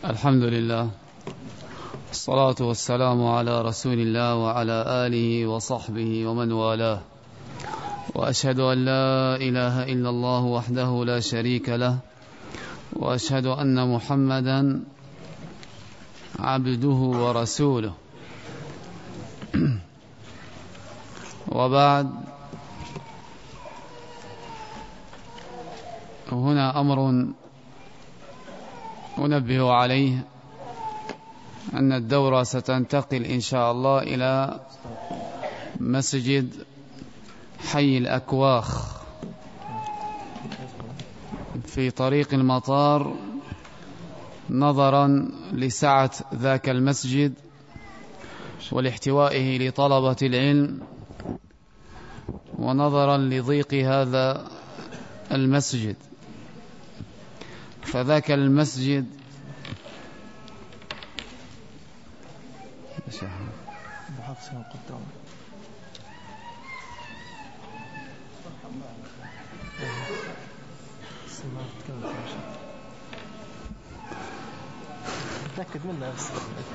الحمد لله، الصلاة والسلام على رسول الله وعلى آله وصحبه ومن والاه، وأشهد أن لا إله إلا الله وحده لا شريك له، وأشهد أن محمدا عبده ورسوله. وبعد، هنا أمر أنبه عليه، أن الدورة ستنتقل إن شاء الله إلى مسجد حي الأكواخ في طريق المطار، نظرا لسعة ذاك المسجد ولاحتوائه لطلبة العلم، ونظرا لضيق هذا المسجد. فذاك المسجد تأكد منها بس،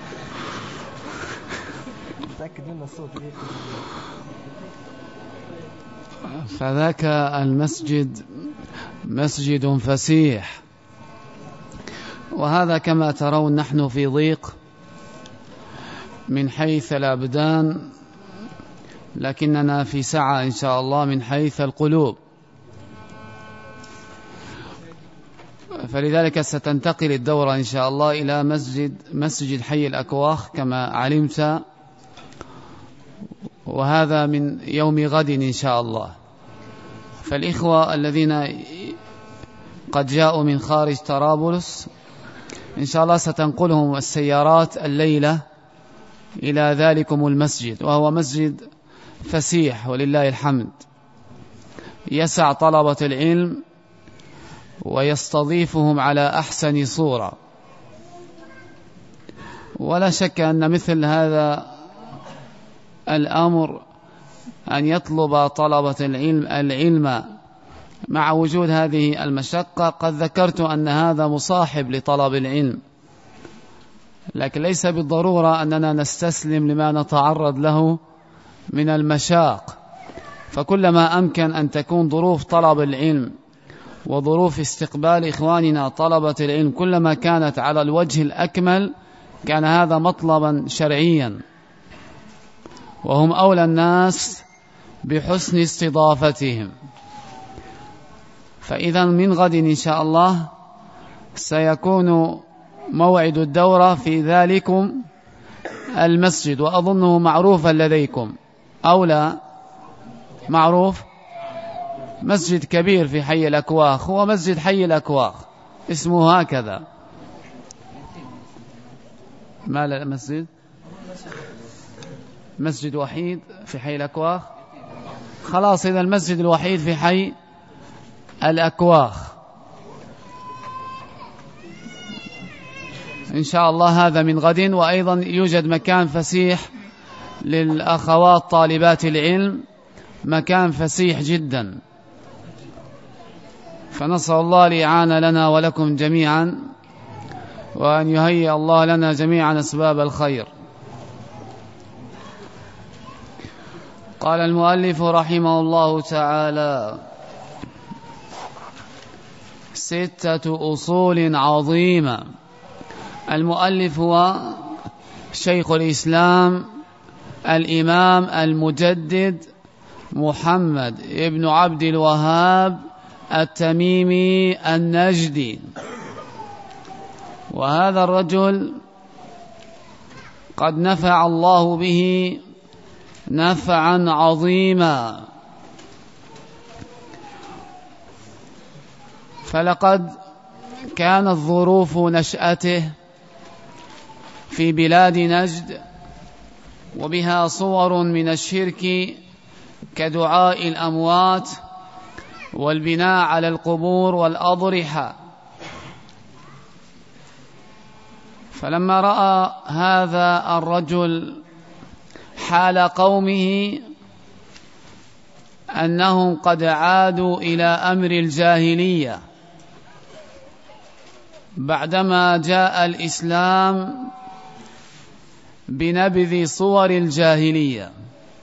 تأكد منها الصوت. فذاك المسجد مسجد فسيح، وهذا كما ترون نحن في ضيق من حيث الأبدان، لكننا في سعة إن شاء الله من حيث القلوب. فلذلك ستنتقل الدورة إن شاء الله إلى مسجد حي الأكواخ كما علمت، وهذا من يوم غد إن شاء الله. فالإخوة الذين قد جاءوا من خارج طرابلس إن شاء الله ستنقلهم السيارات الليلة إلى ذلكم المسجد، وهو مسجد فسيح ولله الحمد، يسع طلبة العلم ويستضيفهم على أحسن صورة. ولا شك أن مثل هذا الأمر أن يطلب طلبة العلم مع وجود هذه المشقة. قد ذكرت أن هذا مصاحب لطلب العلم، لكن ليس بالضرورة أننا نستسلم لما نتعرض له من المشاق. فكلما أمكن أن تكون ظروف طلب العلم وظروف استقبال إخواننا طلبة العلم كلما كانت على الوجه الأكمل، كان هذا مطلبا شرعيا، وهم أولى الناس بحسن استضافتهم. فإذا من غد إن شاء الله سيكون موعد الدورة في ذلكم المسجد، وأظنه معروفا لديكم أو لا؟ معروف، مسجد كبير في حي الأكواخ، هو مسجد حي الأكواخ اسمه هكذا. ما لا مسجد وحيد في حي الأكواخ، خلاص إذا المسجد الوحيد في حي الأكواخ إن شاء الله، هذا من غد. وأيضا يوجد مكان فسيح للأخوات طالبات العلم، مكان فسيح جدا. فنسأل الله الإعانة لنا ولكم جميعا، وأن يهيئ الله لنا جميعا أسباب الخير. قال المؤلف رحمه الله تعالى: 6 أصول عظيمة. المؤلف هو شيخ الإسلام الإمام المجدد محمد ابن عبد الوهاب التميمي النجدي. وهذا الرجل قد نفع الله به نفعا عظيما، فلقد كانت ظروف نشأته في بلاد نجد وبها صور من الشرك كدعاء الأموات والبناء على القبور والأضرحة. فلما رأى هذا الرجل حال قومه أنهم قد عادوا إلى أمر الجاهلية، بعدما جاء الإسلام بنبذ صور الجاهلية.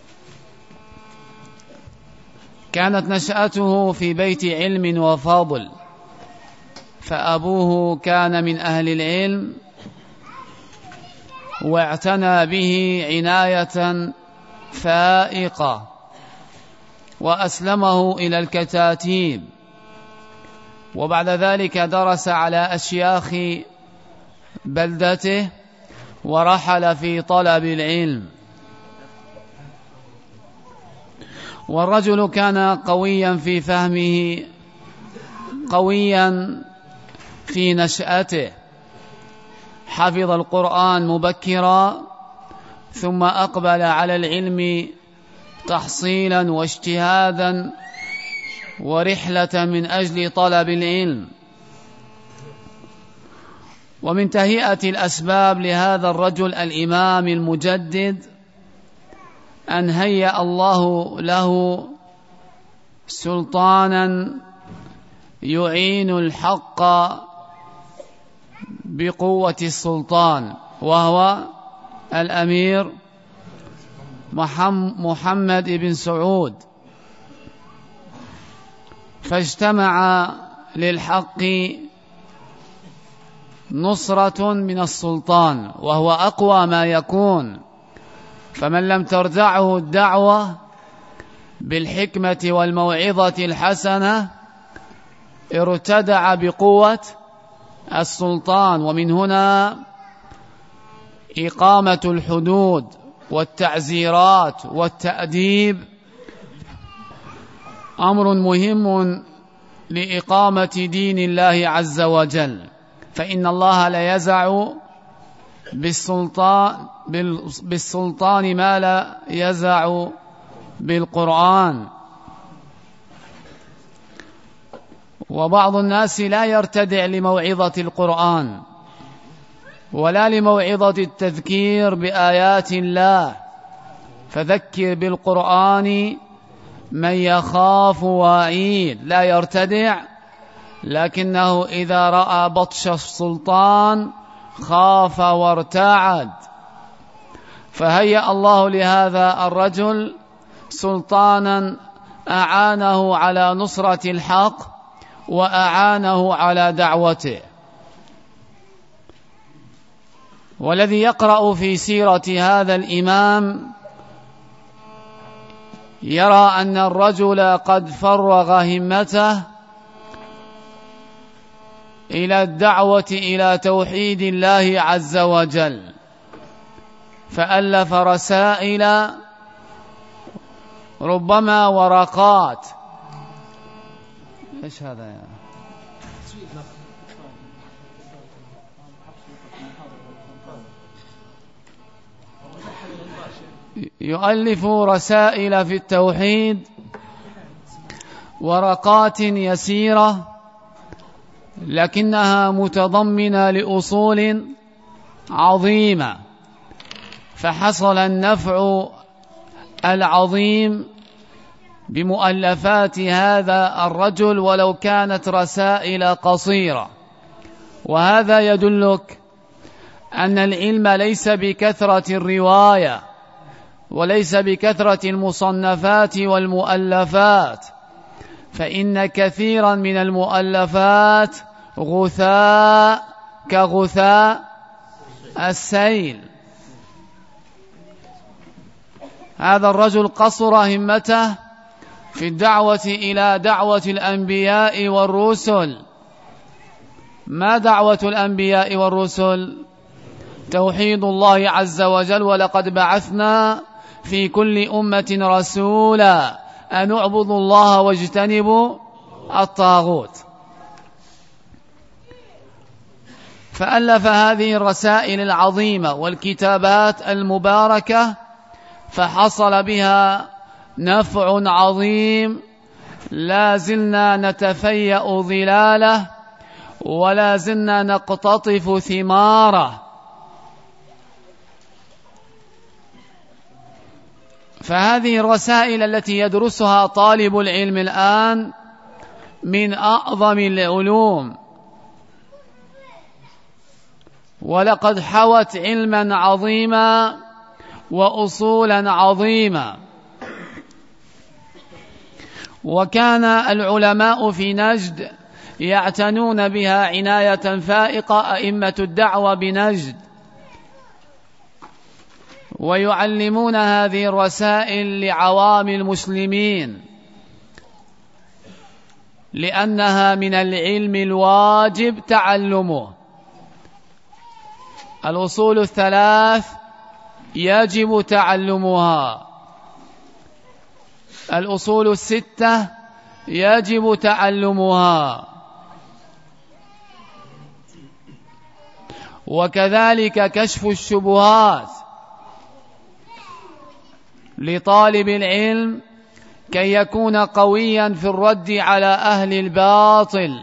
كانت نشأته في بيت علم وفضل، فأبوه كان من أهل العلم واعتنى به عناية فائقة وأسلمه إلى الكتاتيب، وبعد ذلك درس على أشياخ بلدته ورحل في طلب العلم. والرجل كان قويا في فهمه، قويا في نشأته، حفظ القرآن مبكرا ثم أقبل على العلم تحصيلا واجتهادا ورحلة من أجل طلب العلم. ومن تهيئة الأسباب لهذا الرجل الإمام المجدد أن هيأ الله له سلطانا يعين الحق بقوة السلطان، وهو الأمير محمد بن سعود، فاجتمع للحق نصرة من السلطان، وهو أقوى ما يكون، فمن لم ترجعه الدعوة بالحكمة والموعظة الحسنة ارتدع بقوة السلطان. ومن هنا إقامة الحدود والتعزيرات والتأديب أمر مهم لإقامة دين الله عز وجل، فإن الله لا يزع بالسلطان ما لا يزع بالقرآن. وبعض الناس لا يرتدع لموعظة القرآن ولا لموعظة التذكير بآيات الله، فذكر بالقرآن من يخاف وعيد، لا يرتدع، لكنه إذا رأى بطش السلطان خاف وارتعد. فهيأ الله لهذا الرجل سلطانا أعانه على نصرة الحق وأعانه على دعوته. والذي يقرأ في سيرة هذا الإمام يرى أن الرجل قد فرغ همته إلى الدعوة إلى توحيد الله عز وجل، فألف رسائل ربما ورقات. إيش هذا يا يؤلف رسائل في التوحيد، ورقات يسيرة لكنها متضمنة لأصول عظيمة، فحصل النفع العظيم بمؤلفات هذا الرجل ولو كانت رسائل قصيرة. وهذا يدلك أن العلم ليس بكثرة الرواية وليس بكثرة المصنفات والمؤلفات، فإن كثيرا من المؤلفات غثاء كغثاء السيل. هذا الرجل قصر همته في الدعوة إلى دعوة الأنبياء والرسل. ما دعوة الأنبياء والرسل؟ توحيد الله عز وجل، ولقد بعثنا في كل أمة رسولا أن اعبدوا الله واجتنبوا الطاغوت. فألف هذه الرسائل العظيمة والكتابات المباركة، فحصل بها نفع عظيم لا زلنا نتفيأ ظلاله ولا زلنا نقتطف ثماره. فهذه الرسائل التي يدرسها طالب العلم الآن من أعظم العلوم، ولقد حوت علما عظيما وأصولا عظيما. وكان العلماء في نجد يعتنون بها عناية فائقة، أئمة الدعوة بنجد، ويعلمون هذه الرسائل لعوام المسلمين، لأنها من العلم الواجب تعلمه. الأصول الثلاث يجب تعلمها، الأصول الستة يجب تعلمها، وكذلك كشف الشبهات لطالب العلم كي يكون قويا في الرد على أهل الباطل.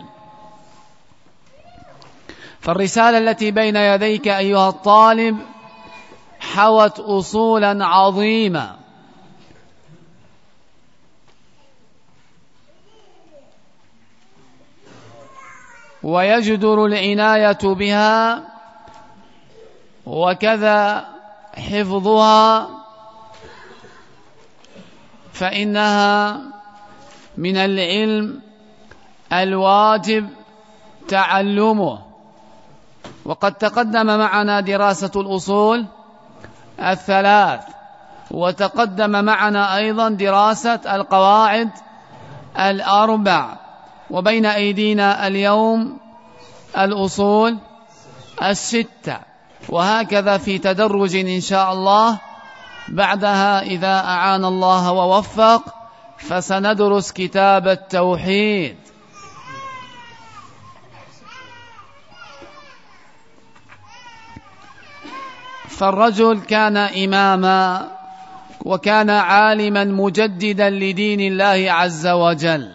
فالرسالة التي بين يديك أيها الطالب حوت أصولا عظيمة، ويجدر العناية بها وكذا حفظها، فإنها من العلم الواجب تعلمه. وقد تقدم معنا دراسة الأصول الثلاث، وتقدم معنا أيضا دراسة القواعد الأربع، وبين أيدينا اليوم الأصول الستة، وهكذا في تدرج إن شاء الله. بعدها إذا أعان الله ووفق فسندرس كتاب التوحيد. فالرجل كان إماما وكان عالما مجددا لدين الله عز وجل.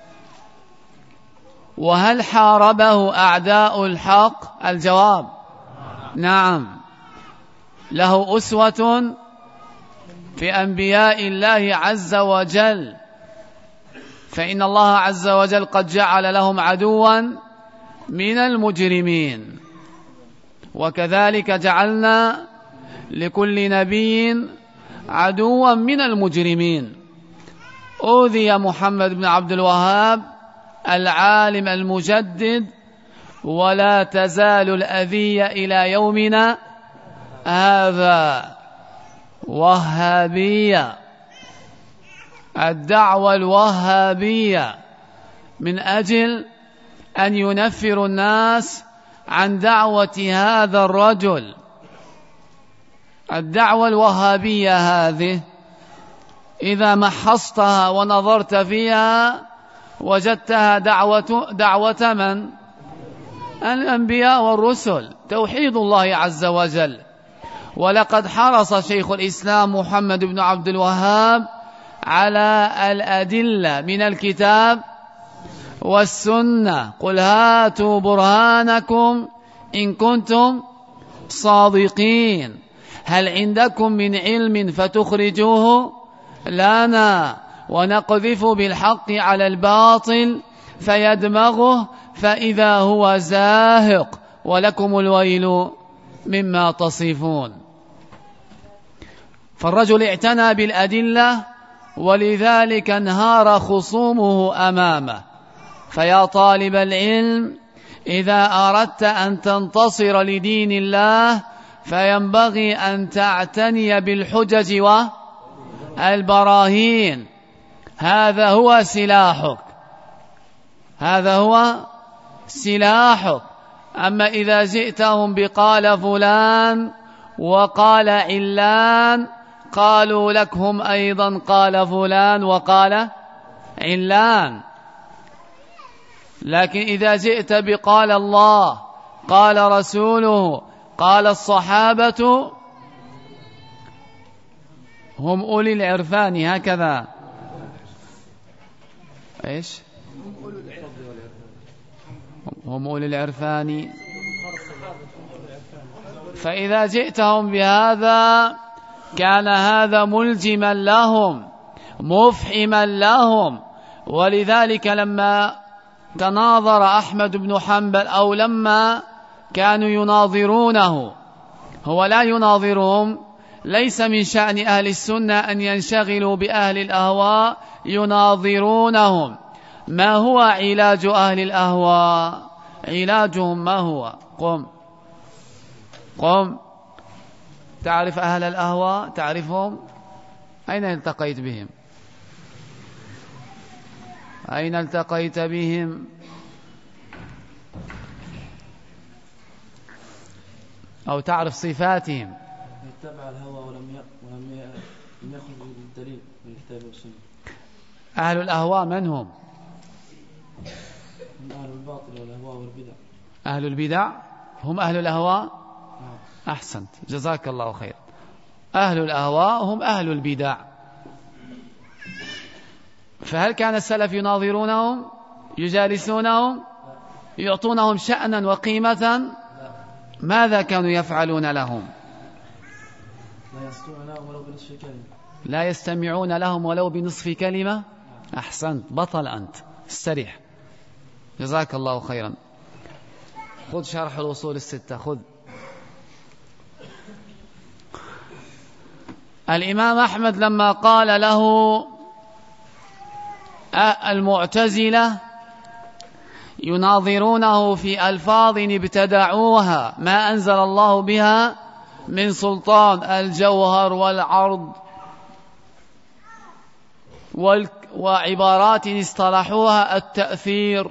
وهل حاربه أعداء الحق؟ الجواب نعم. له أسوة في أنبياء الله عز وجل، فإن الله عز وجل قد جعل لهم عدوا من المجرمين، وكذلك جعلنا لكل نبي عدوا من المجرمين. أوذي محمد بن عبد الوهاب العالم المجدد، ولا تزال الأذية إلى يومنا هذا وهابية، الدعوة الوهابية، من أجل أن ينفر الناس عن دعوة هذا الرجل. الدعوة الوهابية هذه إذا محصتها ونظرت فيها وجدتها دعوة من؟ الأنبياء والرسل، توحيد الله عز وجل. ولقد حرص شيخ الإسلام محمد بن عبد الوهاب على الأدلة من الكتاب والسنة. قل هاتوا برهانكم إن كنتم صادقين، هل عندكم من علم فتخرجوه لنا ونقذف بالحق على الباطل فيدمغه فإذا هو زاهق ولكم الويل مما تصفون. فالرجل اعتنى بالأدلة، ولذلك انهار خصومه أمامه. فيا طالب العلم، إذا أردت أن تنتصر لدين الله فينبغي أن تعتني بالحجج والبراهين. هذا هو سلاحك، هذا هو سلاحك. أما إذا جئتهم بقال فلان وقال علان، قالوا لك هم أيضا قال فلان وقال علان. لكن إذا جئت بقال الله قال رسوله قال الصحابة، هم أولي العرفان، هكذا إيش؟ هم أولي العرفان. فإذا جئتهم بهذا كان هذا ملزما لهم مفحما لهم. ولذلك لما تناظر أحمد بن حنبل، أو لما كانوا يناظرونه، هو لا يناظرهم. ليس من شأن أهل السنة أن ينشغلوا بأهل الأهواء يناظرونهم. ما هو علاج أهل الأهواء؟ علاجهم ما هو؟ قم تعرف أهل الأهواء؟ تعرفهم؟ أين التقيت بهم؟ أين التقيت بهم؟ أو تعرف صفاتهم؟ يتبع الهوى ولم يأخذ بالدليل من الكتاب والسنة. أهل الأهواء من هم؟ أهل الباطل والأهواء والبدع. أهل البدع هم أهل الأهواء؟ أحسنت، جزاك الله خير. أهل الأهواء هم أهل البدع. فهل كان السلف يناظرونهم يجالسونهم يعطونهم شأنا وقيمة؟ ماذا كانوا يفعلون لهم؟ لا يستمعون لهم ولو بنصف كلمة. أحسنت، بطل أنت، استريح، جزاك الله خيرا. خذ شرح الأصول الستة، خذ. الإمام أحمد لما قال له المعتزلة يناظرونه في ألفاظ ابتدعوها ما أنزل الله بها من سلطان، الجوهر والعرض وعبارات اصطلحوها التأثير،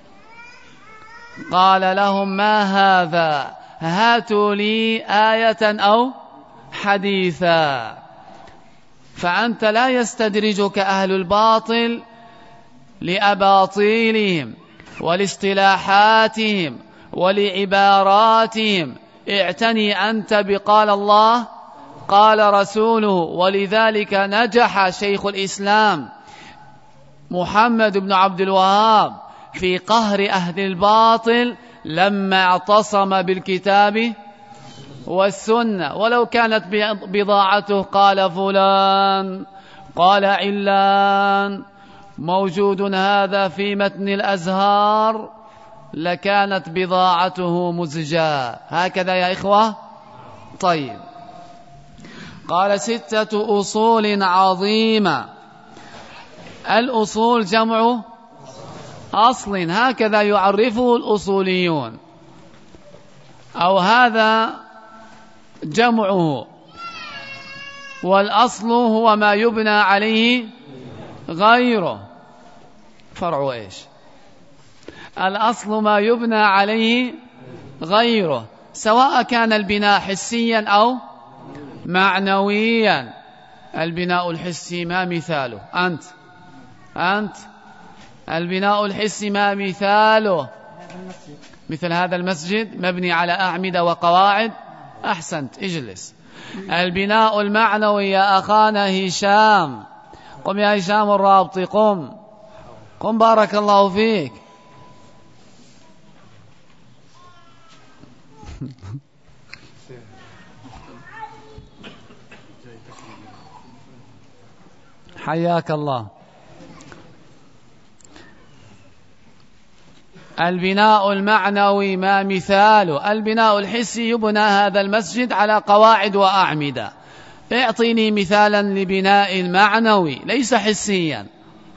قال لهم ما هذا؟ هاتوا لي آية أو حديثا. فأنت لا يستدرجك أهل الباطل لأباطيلهم ولاصطلاحاتهم ولعباراتهم، اعتني أنت بقال الله قال رسوله. ولذلك نجح شيخ الإسلام محمد بن عبد الوهاب في قهر أهل الباطل لما اعتصم بالكتاب والسنة. ولو كانت بضاعته قال فلان قال علان موجود هذا في متن الأزهار لكانت بضاعته مزجاة. هكذا يا إخوة؟ طيب، قال 6 أصول عظيمة. الأصول جمع أصل، هكذا يعرفه الأصوليون، أو هذا جمعه. والأصل هو ما يبنى عليه غيره. فرع إيش؟ الأصل ما يبنى عليه غيره، سواء كان البناء حسيا أو معنويا. البناء الحسي ما مثاله؟ أنت البناء الحسي ما مثاله؟ مثل هذا المسجد مبني على أعمدة وقواعد. أحسنت، اجلس. البناء المعنوي يا أخانا هشام، قم يا هشام الرابطي، قم بارك الله فيك. حياك الله. البناء المعنوي ما مثاله؟ البناء الحسي يبنى هذا المسجد على قواعد وأعمدة. اعطيني مثالا لبناء المعنوي ليس حسيا.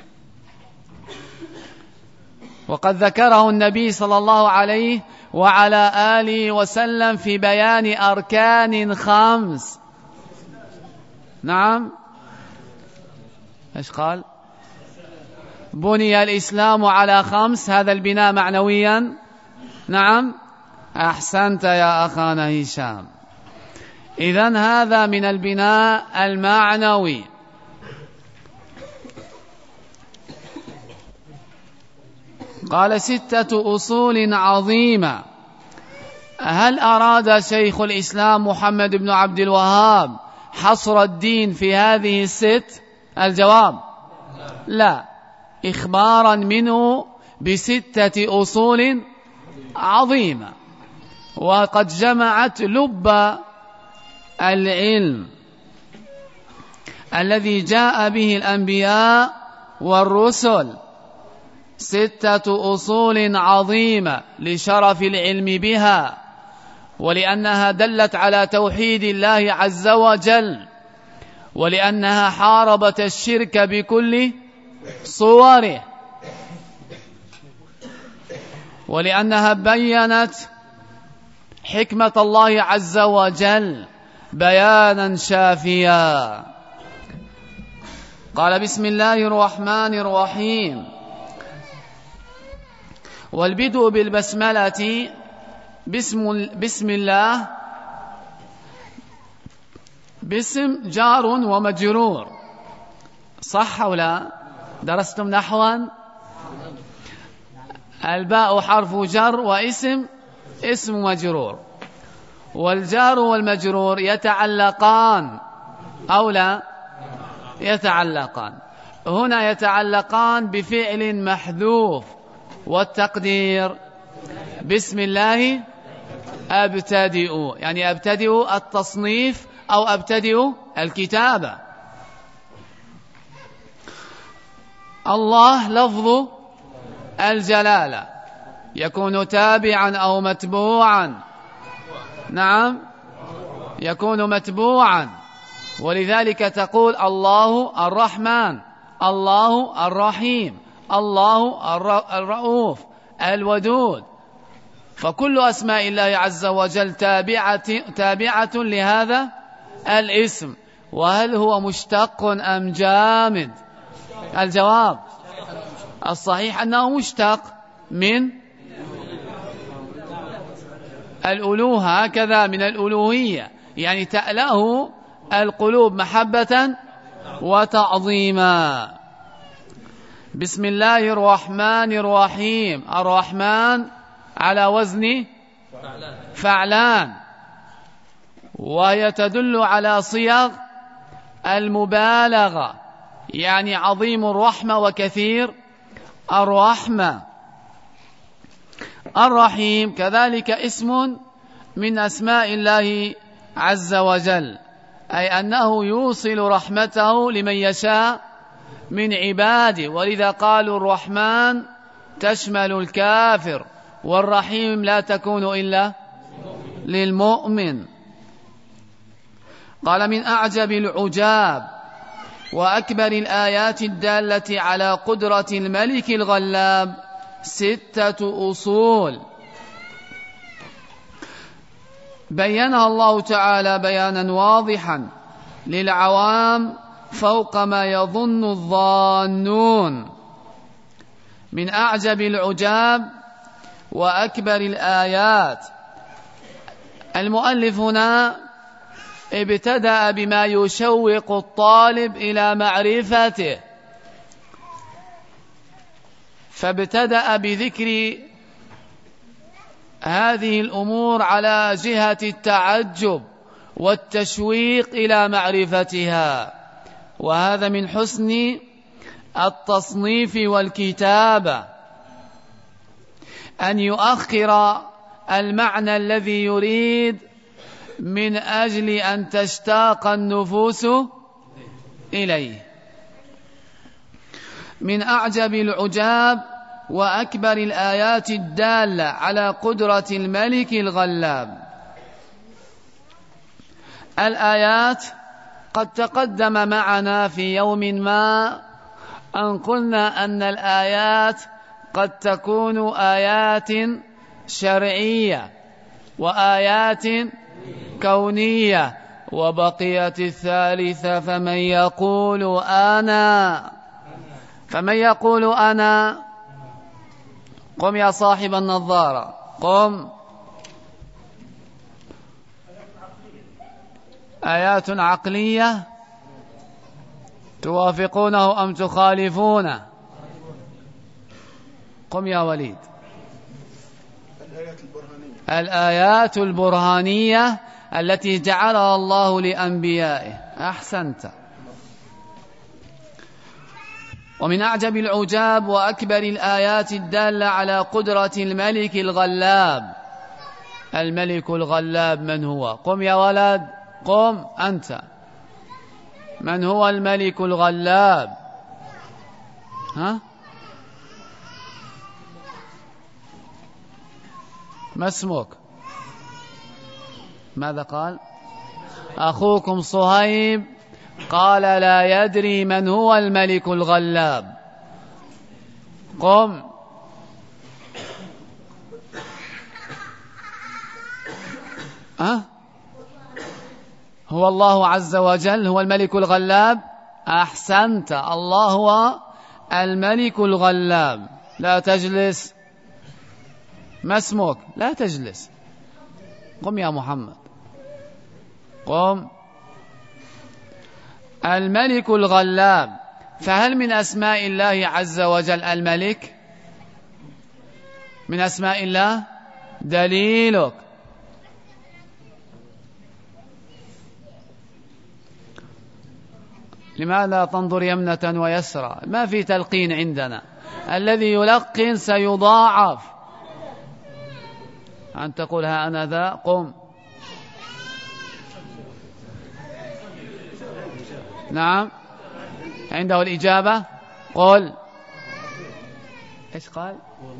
وقد ذكره النبي صلى الله عليه وعلى آله وسلم في بيان أركان 5. نعم، ايش قال؟ بني الإسلام على 5، هذا البناء معنويا. نعم، أحسنت يا أخانا هشام. إذن هذا من البناء المعنوي. قال 6 أصول عظيمة. هل أراد شيخ الإسلام محمد بن عبد الوهاب حصر الدين في هذه 6؟ الجواب لا، إخبارا منه ب6 أصول عظيمة، وقد جمعت لب العلم الذي جاء به الأنبياء والرسل. 6 أصول عظيمة لشرف العلم بها ولأنها دلت على توحيد الله عز وجل، ولأنها حاربت الشرك بكل صوره، ولأنها بيّنت حكمة الله عز وجل بيانا شافيا. قال بسم الله الرحمن الرحيم. والبدء بالبسملة بسم الله باسم جار ومجرور، صح أو لا؟ درستم نحوا؟ الباء حرف جر واسم اسم مجرور، والجار والمجرور يتعلقان أو لا؟ يتعلقان. هنا يتعلقان بفعل محذوف، والتقدير بسم الله أبتدئ، يعني أبتدئ التصنيف أو أبتدئ الكتابة. الله لفظ الجلالة يكون تابعا أو متبوعا. نعم، يكون متبوعا، ولذلك تقول الله الرحمن، الله الرحيم، الله الرؤوف، الودود، فكل أسماء الله عز وجل تابعة لهذا الاسم. وهل هو مشتق أم جامد؟ الجواب الصحيح أنه مشتق من الألوهة، هكذا من الألوهية، يعني تألأه القلوب محبة وتعظيما. بسم الله الرحمن الرحيم. الرحمن على وزن فعلان، وهي تدل على صيغ المبالغة، يعني عظيم الرحمة وكثير الرحمة. الرحيم كذلك اسم من أسماء الله عز وجل، أي أنه يوصل رحمته لمن يشاء من عباده، ولذا قالوا الرحمن تشمل الكافر، والرحيم لا تكون إلا للمؤمن. قال من أعجب العجاب وأكبر الآيات الدالة على قدرة الملك الغلاب 6 أصول بيّنها الله تعالى بيانا واضحا للعوام فوق ما يظن الظانون. من أعجب العجاب وأكبر الآيات. المؤلف هنا ابتدأ بما يشوق الطالب إلى معرفته، فابتدأ بذكر هذه الأمور على جهة التعجب والتشويق إلى معرفتها، وهذا من حسن التصنيف والكتابة، أن يؤخر المعنى الذي يريد من أجل أن تشتاق النفوس إليه. من أعجب العجاب وأكبر الآيات الدالة على قدرة الملك الغلاب. الآيات قد تقدم معنا في يوم ما أن قلنا أن الآيات قد تكون آيات شرعية وآيات كونية، وبقيت الثالثة فمن يقول أنا قم يا صاحب النظارة قم. آيات عقلية توافقونه أم تخالفونه؟ قم يا وليد. الآيات البرهانية التي جعلها الله لأنبيائه. أحسنت. ومن أعجب العجاب وأكبر الآيات الدالة على قدرة الملك الغلاب. الملك الغلاب من هو؟ قم يا ولد قم أنت. من هو الملك الغلاب؟ ما اسمك؟ ماذا قال؟ أخوكم صهيب قال لا يدري من هو الملك الغلاب. قم. هو الله عز وجل هو الملك الغلاب. أحسنت، الله هو الملك الغلاب. لا تجلس. ما اسمك؟ لا تجلس. قم يا محمد، قم. الملك الغلاب. فهل من أسماء الله عز وجل الملك؟ من أسماء الله؟ دليلك. لماذا تنظر يمنة ويسرى؟ ما في تلقين عندنا، الذي يلقن سيضاعف. أن تقول ها أنا ذا. قم. نعم، عنده الإجابة. قل. إيش قال؟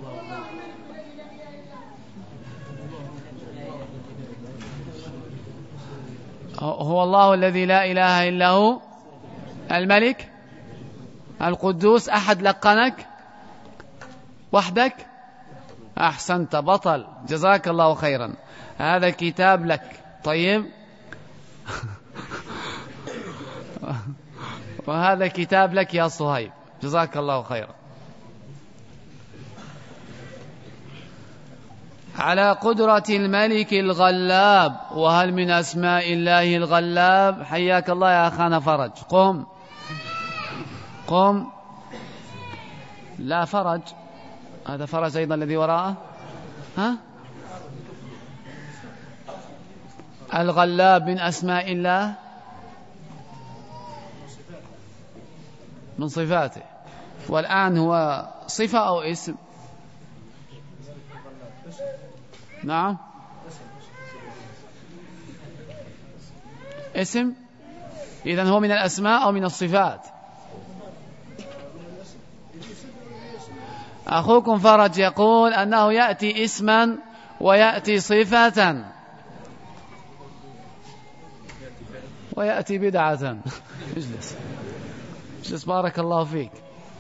هو الله الذي لا إله إلا هو الملك القدوس. أحد لقنك؟ وحدك؟ أحسنت، بطل، جزاك الله خيرا. هذا كتاب لك. طيب وهذا كتاب لك يا صهيب، جزاك الله خيرا. على قدرة الملك الغلاب. وهل من أسماء الله الغلاب؟ حياك الله يا أخانا فرج. قم. قم. لا، فرج. هذا فرج أيضا الذي وراءه. الغلاب من أسماء الله، من صفاته. والآن هو صفة أو اسم؟ نعم، اسم. إذن هو من الأسماء أو من الصفات؟ أخوكم فرج يقول أنه يأتي اسما ويأتي صفة ويأتي بدعة. اجلس اجلس، بارك الله فيك.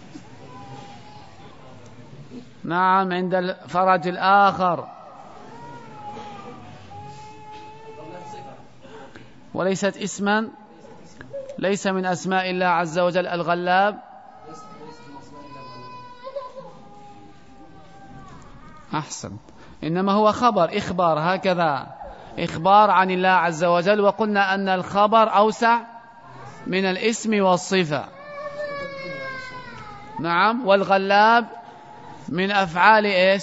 نعم، عند الفرج الآخر. وليست اسما، ليس من أسماء الله عز وجل الغلاب. أحسن، إنما هو خبر، إخبار، هكذا إخبار عن الله عز وجل. وقلنا أن الخبر أوسع من الاسم والصفة. نعم، والغلاب من أفعال إيش؟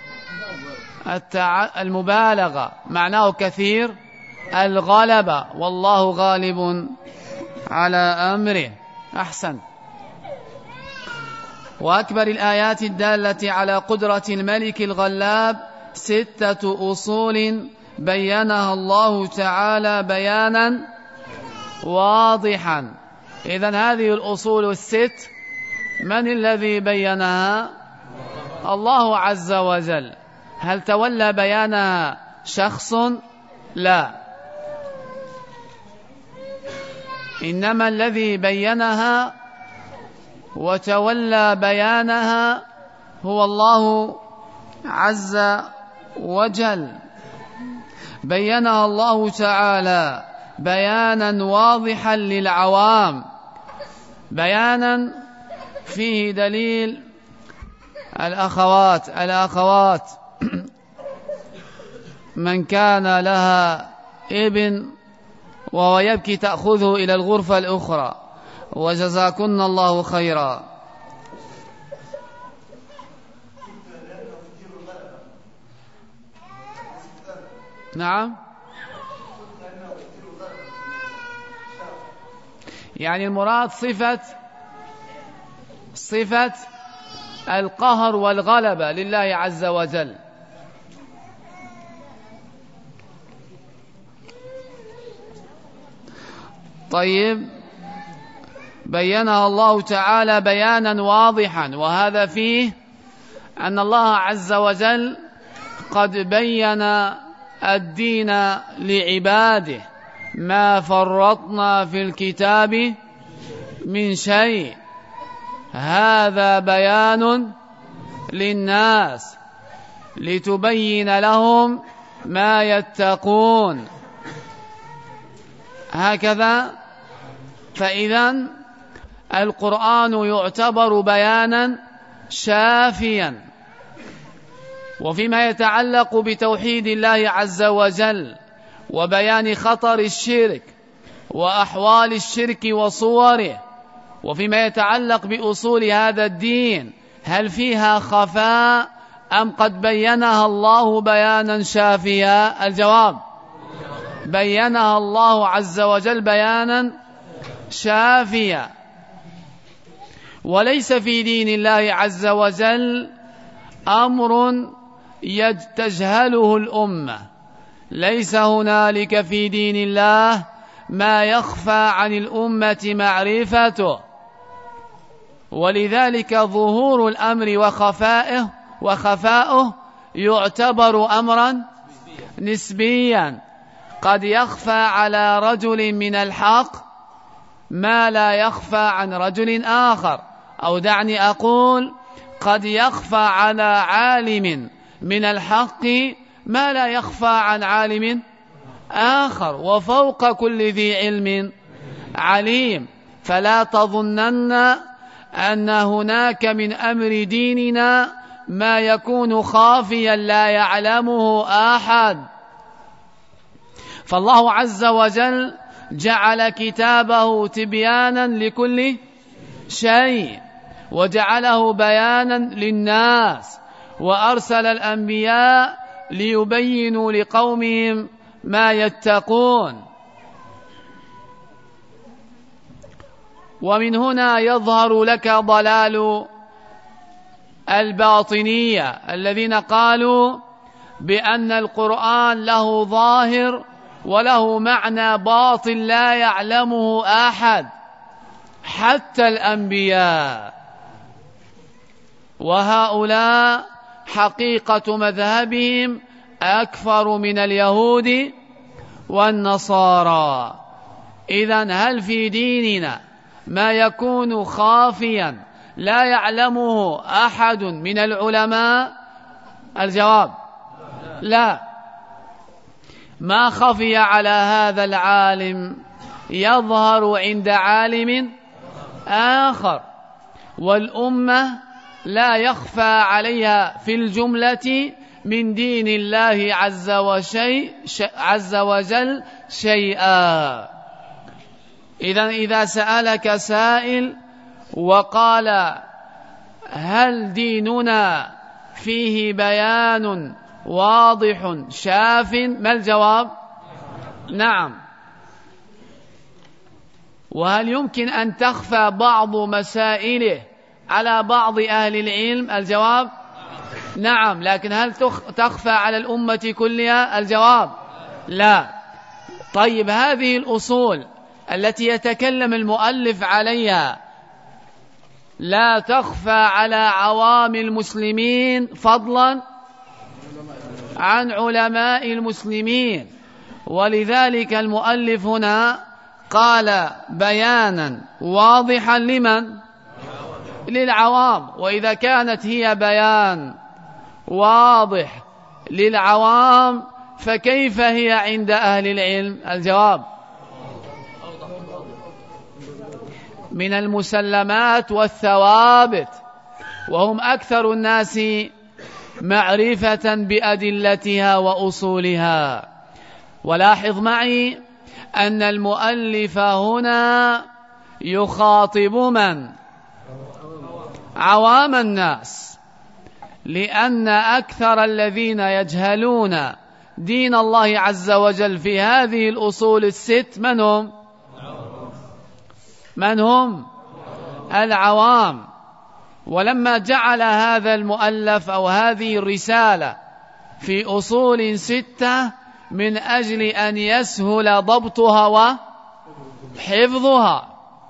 المبالغة، معناه كثير الغلبة، والله غالب على أمره. أحسن. وأكبر الآيات الدالة على قدرة الملك الغلاب 6 أصول بينها الله تعالى بيانا واضحا. إذن هذه الأصول 6 من الذي بينها؟ الله عز وجل. هل تولى بيانها شخص؟ لا، إنما الذي بينها وتولى بيانها هو الله عز وجل. بينها الله تعالى بيانا واضحا للعوام، بيانا فيه دليل. الأخوات من كان لها ابن وهو يبكي تأخذه إلى الغرفة الأخرى، وجزاكن الله خيرا. نعم، يعني المراد صفة القهر والغلبة لله عز وجل. طيب، بينها الله تعالى بيانا واضحا، وهذا فيه أن الله عز وجل قد بين الدين لعباده، ما فرطنا في الكتاب من شيء. هذا بيان للناس لتبين لهم ما يتقون. هكذا. فإذا القرآن يعتبر بيانا شافيا. وفيما يتعلق بتوحيد الله عز وجل وبيان خطر الشرك وأحوال الشرك وصوره، وفيما يتعلق بأصول هذا الدين، هل فيها خفاء أم قد بينها الله بيانا شافيا؟ الجواب: بينها الله عز وجل بيانا شافيا. وليس في دين الله عز وجل أمر تجهله الأمة، ليس هنالك في دين الله ما يخفى عن الأمة معرفته، ولذلك ظهور الأمر وخفاؤه يعتبر أمرا نسبيا. قد يخفى على رجل من الحق ما لا يخفى عن رجل آخر، أو دعني أقول قد يخفى على عالم من الحق ما لا يخفى عن عالم آخر، وفوق كل ذي علم عليم. فلا تظنن أن هناك من أمر ديننا ما يكون خافيا لا يعلمه أحد. فالله عز وجل جعل كتابه تبيانا لكل شيء، وجعله بيانا للناس، وأرسل الأنبياء ليبينوا لقومهم ما يتقون. ومن هنا يظهر لك ضلال الباطنية الذين قالوا بأن القرآن له ظاهر وله معنى باطن لا يعلمه أحد حتى الأنبياء. وهؤلاء حقيقة مذهبهم أكثر من اليهود والنصارى. إذن هل في ديننا ما يكون خافيا لا يعلمه أحد من العلماء؟ الجواب: لا. ما خفي على هذا العالم يظهر عند عالم آخر، والأمة لا يخفى عليها في الجملة من دين الله عز وجل شيئا. إذا سألك سائل وقال: هل ديننا فيه بيان واضح شاف؟ ما الجواب؟ نعم. وهل يمكن أن تخفى بعض مسائله على بعض أهل العلم؟ الجواب: نعم. لكن هل تخفى على الأمة كلها؟ الجواب: لا. طيب، هذه الأصول التي يتكلم المؤلف عليها لا تخفى على عوام المسلمين فضلا عن علماء المسلمين، ولذلك المؤلف هنا قال بيانا واضحا لمن؟ للعوام. وإذا كانت هي بيان واضح للعوام فكيف هي عند أهل العلم؟ الجواب: من المسلمات والثوابت، وهم أكثر الناس معرفة بأدلتها وأصولها. ولاحظ معي أن المؤلف هنا يخاطب من؟ عوام الناس، لأن أكثر الذين يجهلون دين الله عز وجل في هذه الأصول الست من هم؟ العوام. ولما جعل هذا المؤلف أو هذه الرسالة في أصول 6 من أجل أن يسهل ضبطها وحفظها،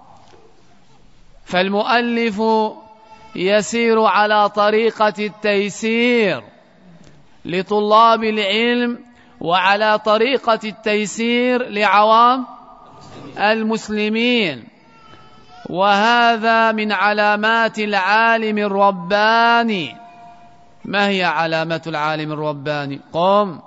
فالمؤلف يسير على طريقة التيسير لطلاب العلم وعلى طريقة التيسير لعوام المسلمين. وهذا من علامات العالم الرباني. ما هي علامة العالم الرباني؟ قم.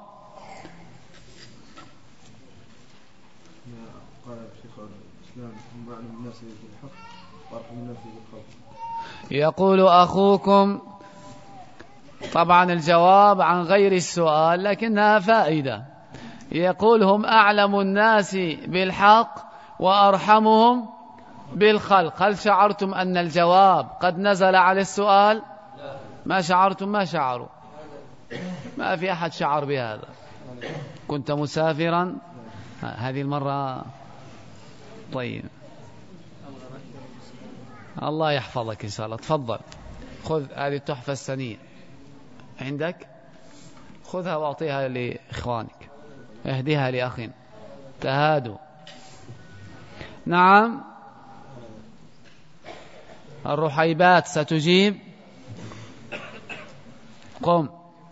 يقول أخوكم، طبعا الجواب عن غير السؤال لكنها فائدة، يقول هم أعلم الناس بالحق وأرحمهم بالخلق. هل شعرتم أن الجواب قد نزل على السؤال؟ ما شعرتم؟ ما شعروا؟ ما في أحد شعر بهذا. كنت مسافرا هذه المرة؟ طيب الله يحفظك إن شاء الله. تفضل خذ هذه التحفة السنية عندك، خذها واعطيها لإخوانك، اهديها لأخ. تهادوا. نعم الرحيبات ستجيب. قم.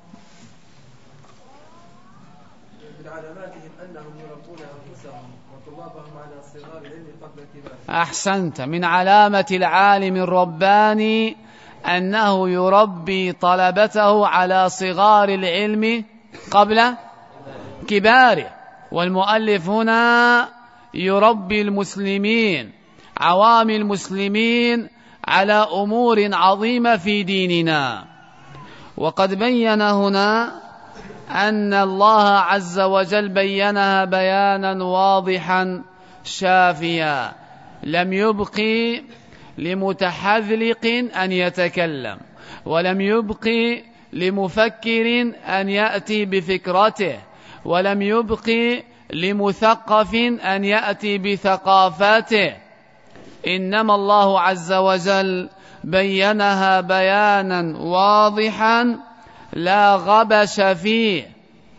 من علاماتهم أنهم يربون أنفسهم وطلابهم على صغار العلم قبل كبار. أحسنت. من علامة العالم الرباني أنه يربي طلبته على صغار العلم قبل كباره. والمؤلف هنا يربي المسلمين، عوام المسلمين، على أمور عظيمة في ديننا. وقد بين هنا أن الله عز وجل بينها بيانا واضحا شافيا، لم يبق لمتحذلق أن يتكلم، ولم يبق لمفكر أن يأتي بفكرته، ولم يبق لمثقف أن يأتي بثقافاته. إنما الله عز وجل بينها بيانا واضحا لا غبش فيه.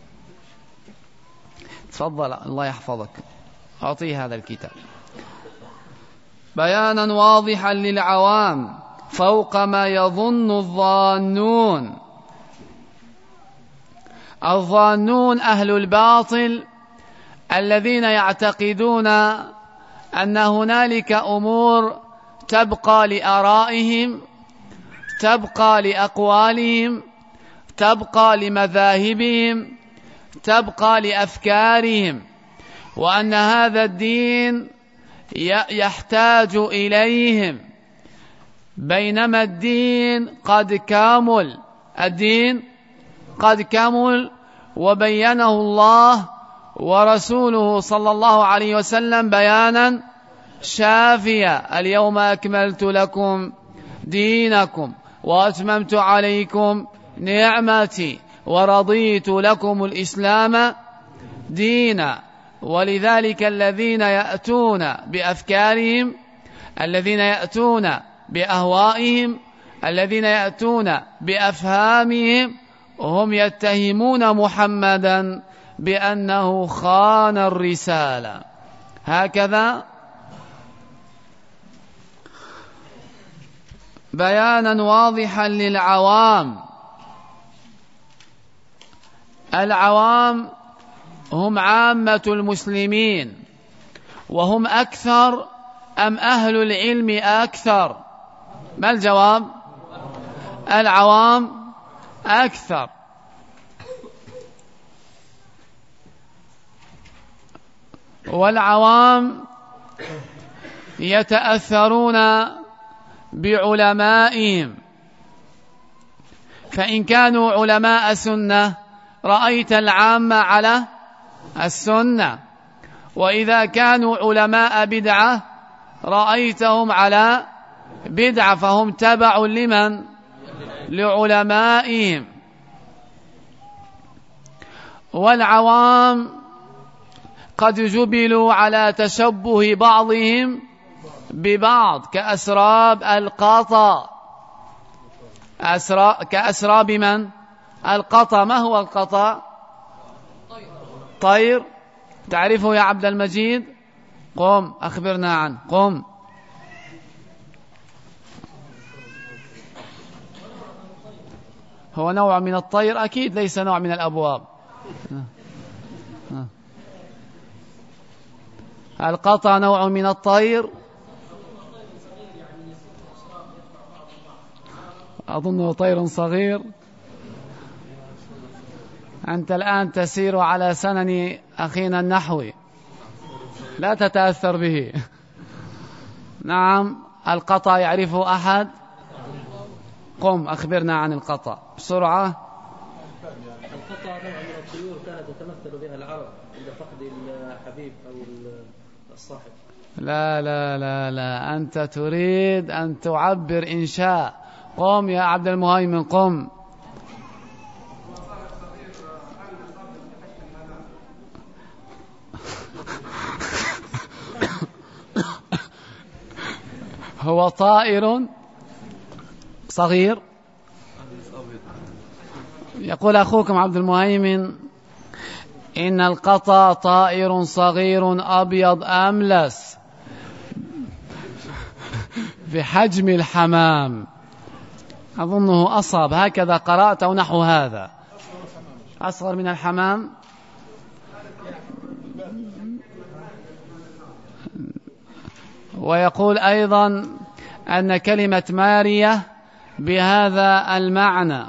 تفضل الله يحفظك، أعطيه هذا الكتاب. بيانا واضحا للعوام فوق ما يظن الظانون. الظانون أهل الباطل الذين يعتقدون أن هنالك أمور تبقى لآرائهم، تبقى لأقوالهم، تبقى لمذاهبهم، تبقى لأفكارهم، وأن هذا الدين يحتاج إليهم، بينما الدين قد كامل. الدين قد كمل وبينه الله ورسوله صلى الله عليه وسلم بيانا شافيا. اليوم أكملت لكم دينكم وأتممت عليكم نعمتي ورضيت لكم الإسلام دينا. ولذلك الذين يأتون بأفكارهم، الذين يأتون بأهوائهم، الذين يأتون بأفهامهم، هم يتهمون محمدا بأنه خان الرسالة. هكذا بيانا واضحا للعوام. العوام هم عامة المسلمين، وهم أكثر أم أهل العلم أكثر؟ ما الجواب؟ العوام أكثر. والعوام يتأثرون بعلمائهم، فإن كانوا علماء سنة رأيت العامة على السنة، وإذا كانوا علماء بدعة رأيتهم على بدعة، فهم تبع لمن؟ لعلمائهم. والعوام قد جبلوا على تشبه بعضهم ببعض كأسراب القطا. كأسراب من؟ القطا. ما هو القطا؟ طير. تعرفه يا عبد المجيد؟ قم أخبرنا عنه. قم. هو نوع من الطير أكيد، ليس نوع من الأبواب. القطا نوع من الطير؟ أظنه طير صغير. أنت الآن تسير على سنن أخينا النحوي، لا تتأثر به. نعم، القطا يعرفه أحد؟ قم أخبرنا عن القطا بسرعة. القطا نوع من الطيور كانت تتمثل بها العرب عند فقد الحبيب أو الصاحب. لا لا لا لا، أنت تريد أن تعبر إنشاء. قم يا عبد المهيمن، قم. هو طائر صغير. يقول أخوكم عبد المهيمن إن القطا طائر صغير أبيض أملس بحجم الحمام. أظنه أصاب، هكذا قرأت أو نحو هذا. أصغر من الحمام. ويقول أيضا أن كلمة مارية بهذا المعنى.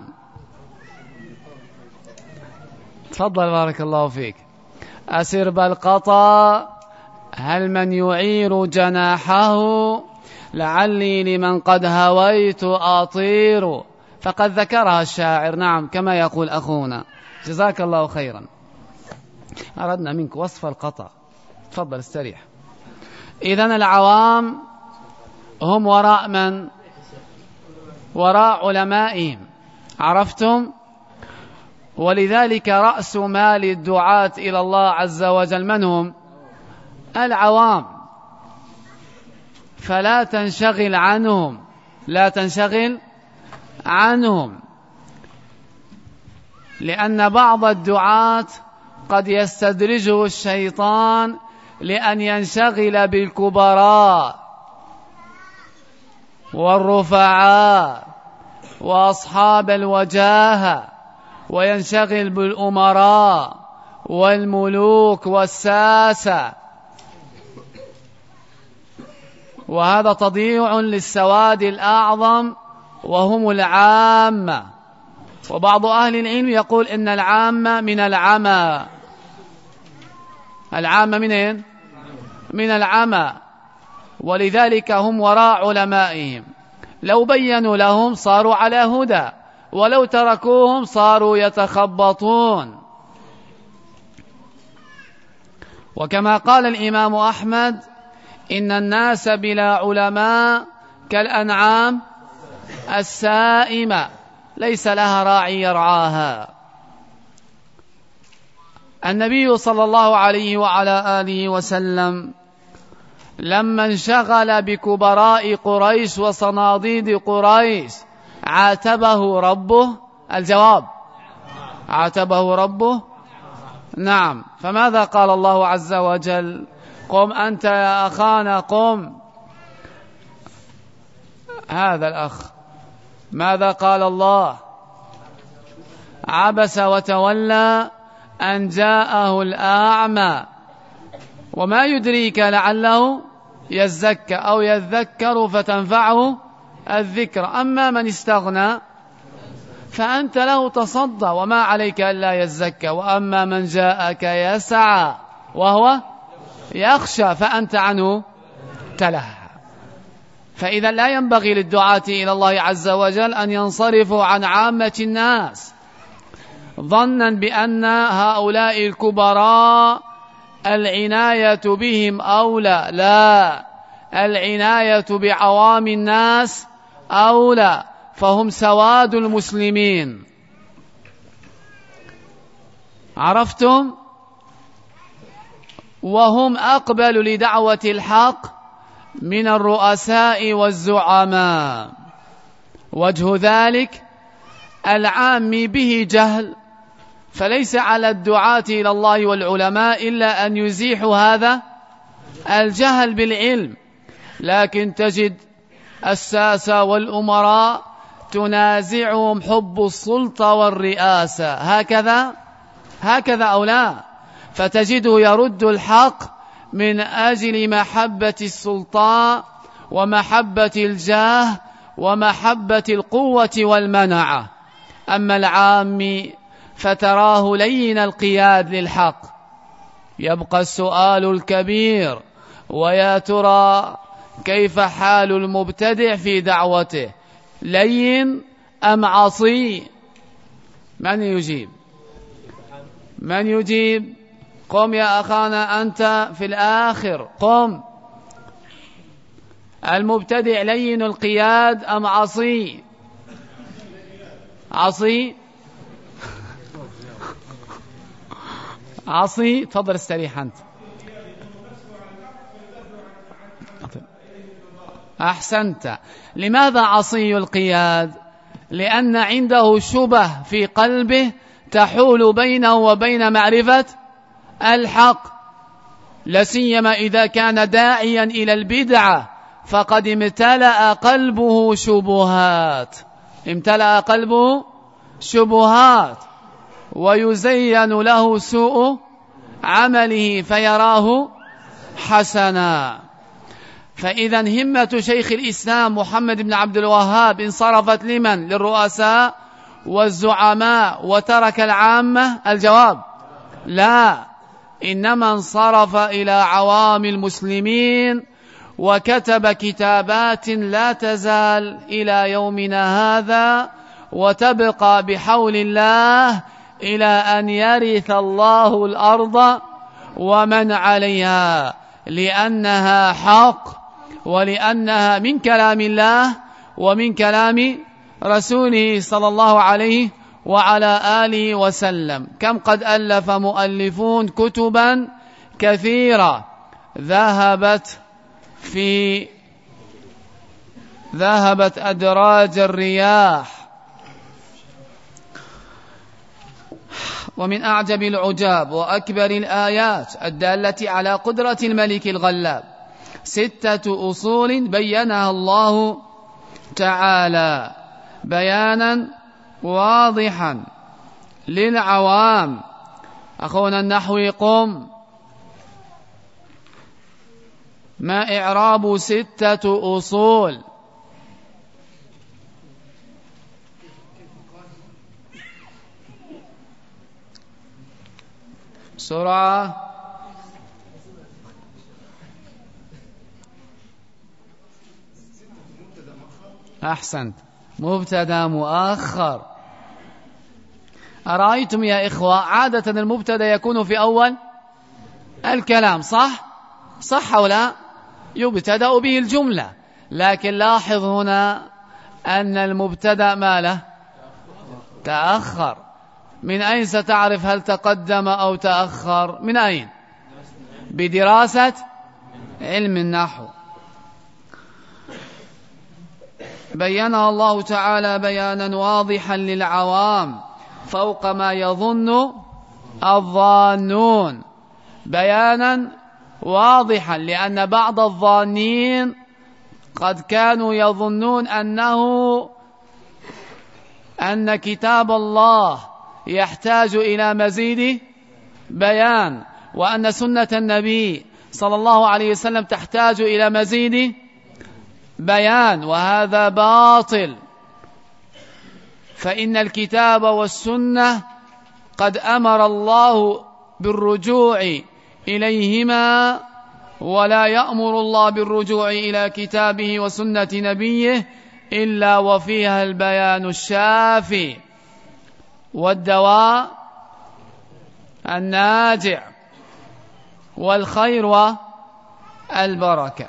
تفضل بارك الله فيك. أسرب القطا هل من يعير جناحه لعلي لمن قد هويت أطير. فقد ذكرها الشاعر، نعم، كما يقول أخونا. جزاك الله خيرا. أردنا منك وصف القطا. تفضل استريح. إذن العوام هم وراء من؟ وراء علمائهم. عرفتم؟ ولذلك رأس مال الدعاة إلى الله عز وجل من هم؟ العوام. فلا تنشغل عنهم، لا تنشغل عنهم، لأن بعض الدعاة قد يستدرجه الشيطان لأن ينشغل بالكبراء والرفعاء وأصحاب الوجاهة، وينشغل بالأمراء والملوك والساسة، وهذا تضييع للسواد الأعظم وهم العامة. وبعض أهل العلم يقول إن العامة من العمى. العامة منين؟ من العمى. ولذلك هم وراء علمائهم، لو بينوا لهم صاروا على هدى، ولو تركوهم صاروا يتخبطون. وكما قال الإمام أحمد إن الناس بلا علماء كالأنعام السائمة ليس لها راعي يرعاها. النبي صلى الله عليه وعلى آله وسلم لما انشغل بكبراء قريش وصناديد قريش عاتبه ربه. الجواب: عاتبه ربه. نعم. فماذا قال الله عز وجل؟ قم أنت يا أخانا، قم. هذا الأخ ماذا قال الله؟ عبس وتولى أن جاءه الأعمى وما يدريك لعله يزكى أو يذكر فتنفعه الذكر. أما من استغنى فأنت له تصدى وما عليك ألا يزكى، وأما من جاءك يسعى وهو يخشى فأنت عنه تلهى. فإذا لا ينبغي للدعاة إلى الله عز وجل أن ينصرفوا عن عامة الناس ظنا بأن هؤلاء الكبراء العناية بهم أولى. لا، العناية بعوام الناس أولى، فهم سواد المسلمين. عرفتم؟ وهم أقبل لدعوة الحق من الرؤساء والزعماء. وجه ذلك العام به جهل، فليس على الدعاة إلى الله والعلماء إلا أن يزيحوا هذا الجهل بالعلم. لكن تجد الساسة والأمراء تنازعهم حب السلطة والرئاسة، هكذا أو لا؟ فتجده يرد الحق من أجل محبة السلطان ومحبة الجاه ومحبة القوة والمنعة. أما العام فتراه لين القياد للحق. يبقى السؤال الكبير: ويا ترى كيف حال المبتدع في دعوته؟ لين أم عصي؟ من يجيب؟ من يجيب؟ قم يا أخانا أنت في الآخر، قم. المبتدع لين القياد أم عصي؟ عصي؟ عصي. تفضل استريح أنت. أحسنت. لماذا عصي القياد؟ لأن عنده شبه في قلبه تحول بينه وبين معرفة الحق، لسيما إذا كان داعيا إلى البدعة، فقد امتلأ قلبه شبهات، امتلأ قلبه شبهات، ويزين له سوء عمله فيراه حسنا. فإذا همة شيخ الإسلام محمد بن عبد الوهاب انصرفت لمن؟ للرؤساء والزعماء وترك العامة؟ الجواب: لا، إنما انصرف إلى عوام المسلمين، وكتب كتابات لا تزال إلى يومنا هذا، وتبقى بحول الله إلى أن يرث الله الأرض ومن عليها، لأنها حق، ولأنها من كلام الله ومن كلام رسوله صلى الله عليه وعلى آله وسلم. كم قد ألف مؤلفون كتبا كثيرة ذهبت أدراج الرياح. ومن أعجب العجاب وأكبر الآيات الدالة على قدرة الملك الغلاب 6 أصول بينها الله تعالى بيانا واضحا للعوام. أخونا النحوي قم. ما إعراب 6 أصول؟ بسرعة. أحسنت، مبتدا مؤخر. أرأيتم يا إخوة، عادة المبتدا يكون في أول الكلام، صح أو لا؟ يبتدأ به الجملة، لكن لاحظ هنا أن المبتدا ما له؟ تأخر. من أين ستعرف هل تقدم أو تأخر؟ من أين؟ بدراسة علم النحو. بينها الله تعالى بيانا واضحا للعوام فوق ما يظن الظانون، بيانا واضحا، لأن بعض الظانين قد كانوا يظنون أن كتاب الله يحتاج إلى مزيد بيان، وأن سنة النبي صلى الله عليه وسلم تحتاج إلى مزيد بيان، وهذا باطل. فإن الكتاب والسنة قد أمر الله بالرجوع إليهما، ولا يأمر الله بالرجوع إلى كتابه وسنة نبيه إلا وفيها البيان الشافي والدواء الناجع والخير والبركة.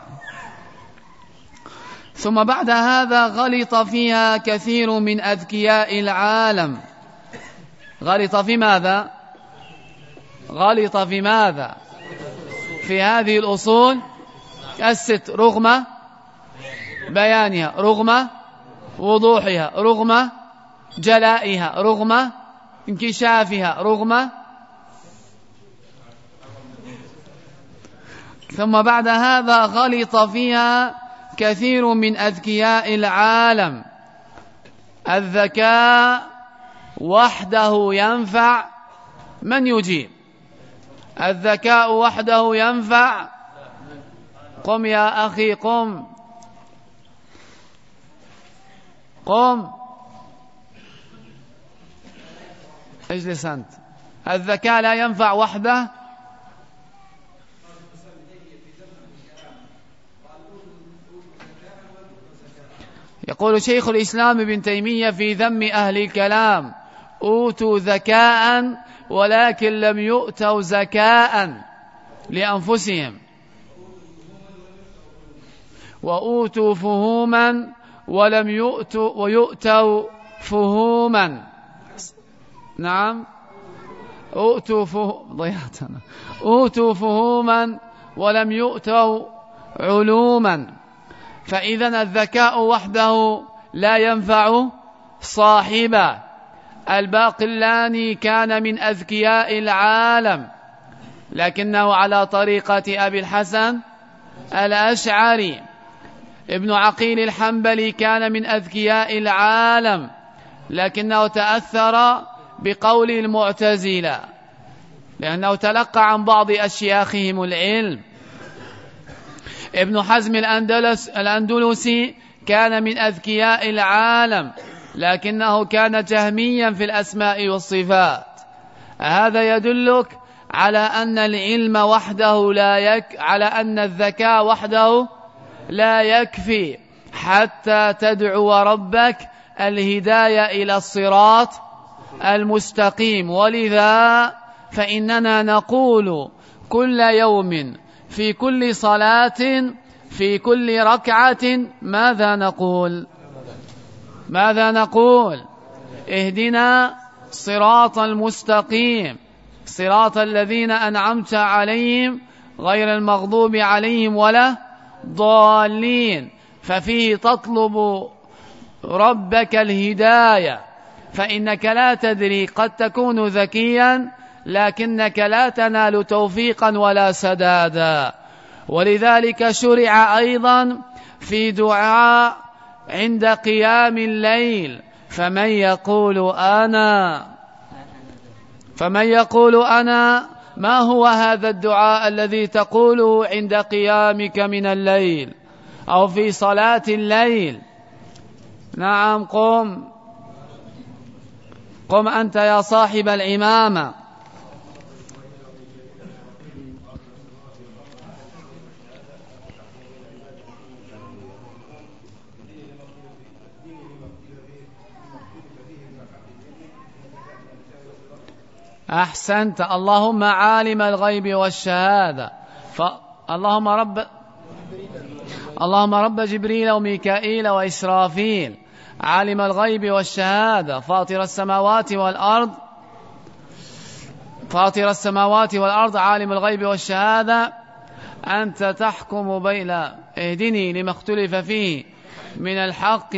ثم بعد هذا غلط فيها كثير من أذكياء العالم. غلط في ماذا؟ غلط في ماذا؟ في هذه الأصول 6 رغم بيانها، رغم وضوحها، رغم جلائها، رغم انكشافها، رغم. ثم بعد هذا غلط فيها كثير من أذكياء العالم. الذكاء وحده ينفع؟ من يجيب؟ الذكاء وحده ينفع؟ قم يا أخي قم قم، اجلس أنت. الذكاء لا ينفع وحده؟ يقول شيخ الإسلام ابن تيمية في ذم أهل الكلام: أوتوا ذكاء ولكن لم يؤتوا زكاء لأنفسهم، وأوتوا فهوما ولم يؤتوا فهوما. نعم، أوتوا فهوما ولم يؤتوا علوما. فإذا الذكاء وحده لا ينفع صاحبه. الباقلاني كان من أذكياء العالم، لكنه على طريقة أبي الحسن الأشعري. ابن عقيل الحنبلي كان من أذكياء العالم، لكنه تأثر بقول المعتزلة، لأنه تلقى عن بعض أشياخهم العلم. ابن حزم الأندلسي كان من أذكياء العالم، لكنه كان جهميا في الأسماء والصفات. هذا يدلك على أن العلم وحده على أن الذكاء وحده لا يكفي حتى تدعو ربك الهداية إلى الصراط المستقيم. ولذا فإننا نقول كل يوم في كل صلاة في كل ركعة ماذا نقول؟ اهدنا صراط المستقيم، صراط الذين أنعمت عليهم غير المغضوب عليهم ولا ضالين. ففيه تطلب ربك الهداية، فإنك لا تدري، قد تكون ذكيا لكنك لا تنال توفيقا ولا سدادا. ولذلك شرع أيضا في دعاء عند قيام الليل: فمن يقول أنا ما هو هذا الدعاء الذي تقوله عند قيامك من الليل أو في صلاة الليل؟ نعم، قم أنت يا صاحب العمامة. أحسنت. اللهم عالم الغيب والشهادة، اللهم رب جبريل وميكائيل وإسرافيل، عالم الغيب والشهادة، فاطر السماوات والأرض، عالم الغيب والشهادة، أنت تحكم بين اهدني لما اختلف فيه من الحق،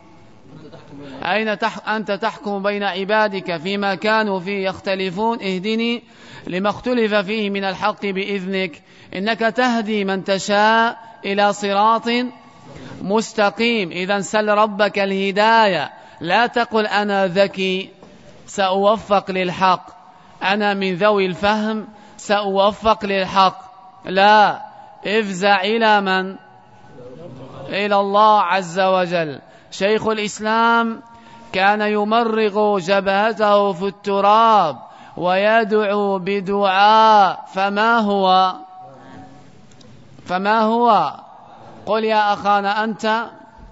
أنت تحكم بين عبادك فيما كانوا فيه يختلفون، اهدني لما اختلف فيه من الحق بإذنك، إنك تهدي من تشاء إلى صراط مستقيم. إذن سل ربك الهداية، لا تقل أنا ذكي سأوفق للحق، أنا من ذوي الفهم سأوفق للحق، لا، افزع إلى من؟ إلى الله عز وجل. شيخ الإسلام كان يمرغ جبهته في التراب ويدعو بدعاء، فما هو؟ قل يا أخانا أنت.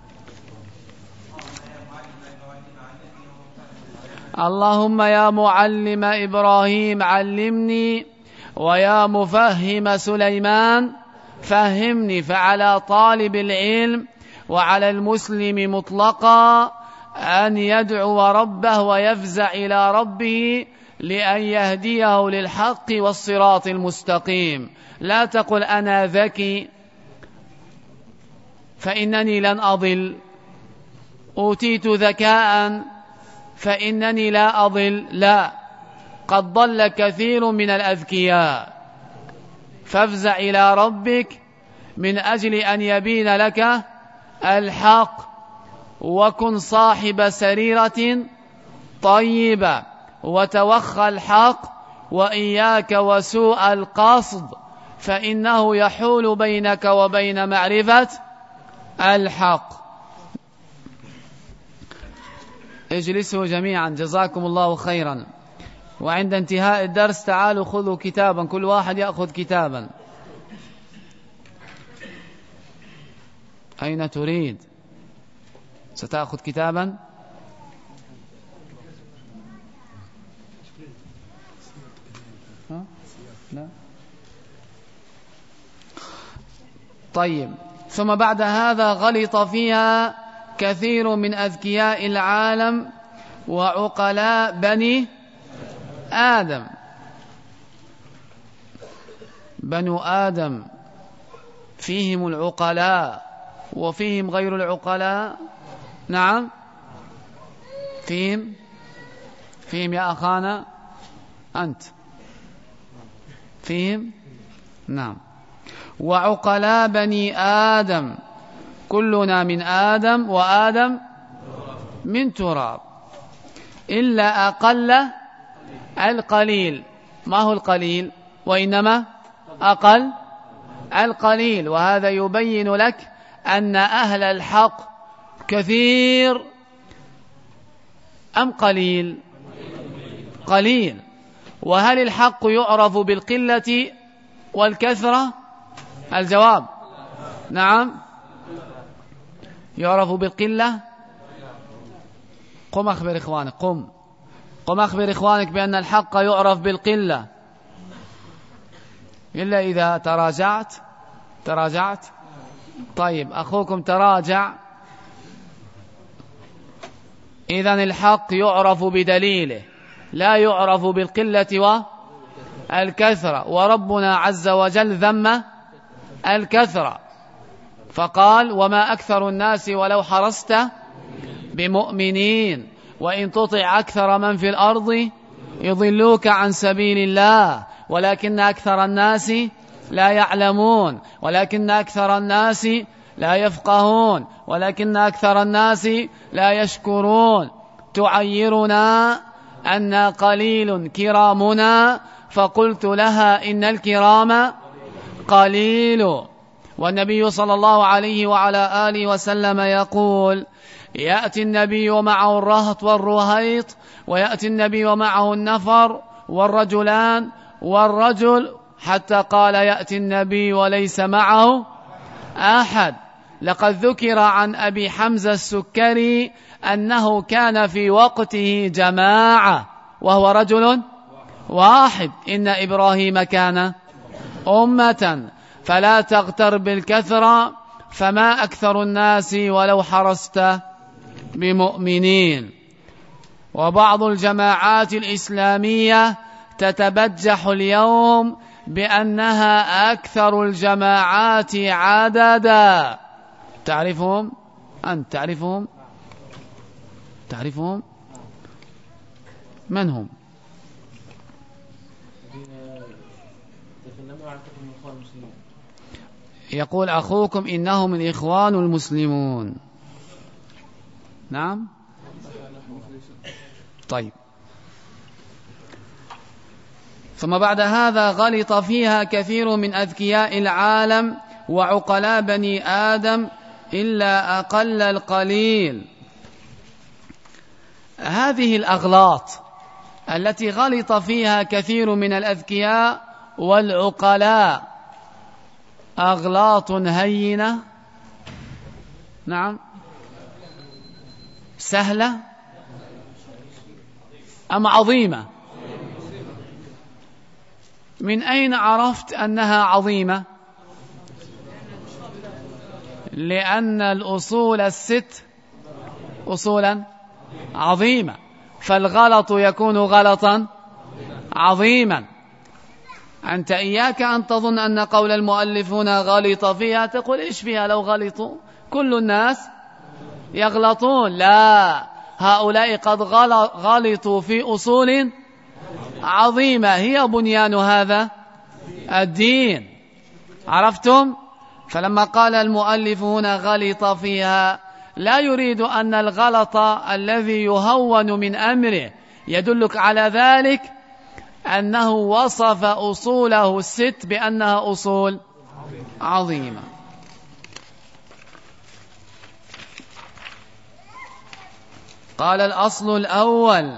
اللهم يا معلم إبراهيم علمني، ويا مفهم سليمان فهمني. فعلى طالب العلم وعلى المسلم مطلقا أن يدعو ربه ويفزع إلى ربه لأن يهديه للحق والصراط المستقيم. لا تقل أنا ذكي فإنني لن أضل، أوتيت ذكاء فإنني لا أضل، لا، قد ضل كثير من الأذكياء. فافزع إلى ربك من أجل أن يبين لك الحق، وكن صاحب سريرة طيبة، وتوخى الحق وإياك وسوء القصد، فإنه يحول بينك وبين معرفة الحق. اجلسوا جميعا جزاكم الله خيرا. وعند انتهاء الدرس تعالوا خذوا كتابا، كل واحد يأخذ كتابا. أين تريد؟ ستأخذ كتابا؟ لا. طيب. ثم بعد هذا غلط فيها كثير من أذكياء العالم وعقلاء بني آدم. بنو آدم فيهم العقلاء وفيهم غير العقلاء. نعم، فيهم يا أخانا أنت فيهم. نعم. وعقلاء بني آدم، كلنا من آدم وآدم من تراب، إلا أقل القليل. ما هو القليل؟ وإنما أقل القليل. وهذا يبين لك أن أهل الحق كثير أم قليل؟ قليل. وهل الحق يعرف بالقلة والكثرة؟ الجواب نعم، يعرف بالقلة. قم أخبر إخوانك، قم أخبر إخوانك بأن الحق يعرف بالقلة، إلا إذا تراجعت. طيب، أخوكم تراجع. إذن الحق يعرف بدليله، لا يعرف بالقلة والكثرة. وربنا عز وجل ذم الكثرة فقال: وما أكثر الناس ولو حرصت بمؤمنين، وإن تطع أكثر من في الأرض يضلوك عن سبيل الله، ولكن أكثر الناس لا يعلمون، ولكن أكثر الناس لا يفقهون، ولكن أكثر الناس لا يشكرون. تعيرنا أن قليل كرامنا، فقلت لها إن الكرام قليل. والنبي صلى الله عليه وعلى آله وسلم يقول: يأتي النبي ومعه الرهط والرهيط، ويأتي النبي ومعه النفر والرجلان والرجل، حتى قال: يأتي النبي وليس معه أحد. لقد ذكر عن أبي حمزة السكري أنه كان في وقته جماعة وهو رجل واحد. إن إبراهيم كان أمة، فلا تغتر بالكثرة، فما أكثر الناس ولو حرصت بمؤمنين. وبعض الجماعات الإسلامية تتبجح اليوم بأنها أكثر الجماعات عددا. تعرفهم؟ أنت تعرفهم؟ من هم؟ يقول أخوكم إنهم الإخوان المسلمون. نعم. طيب. ثم بعد هذا غلط فيها كثير من أذكياء العالم وعقلاء بني آدم، إلا أقل القليل. هذه الأغلاط التي غلط فيها كثير من الأذكياء والعقلاء أغلاط هينة؟ نعم. سهلة أم عظيمة؟ من أين عرفت أنها عظيمة؟ لأن الأصول الست أصولا عظيمة، فالغلط يكون غلطا عظيما. أنت إياك أن تظن أن قول المؤلفون غلط فيها تقول إيش فيها لو غلطوا، كل الناس يغلطون. لا، هؤلاء قد غلطوا في أصول عظيمة هي بنيان هذا الدين. عرفتم؟ فلما قال المؤلف هنا غلط فيها، لا يريد أن الغلط الذي يهون من أمره يدلك على ذلك أنه وصف أصوله الست بأنها أصول عظيمة. قال الأصل الأول.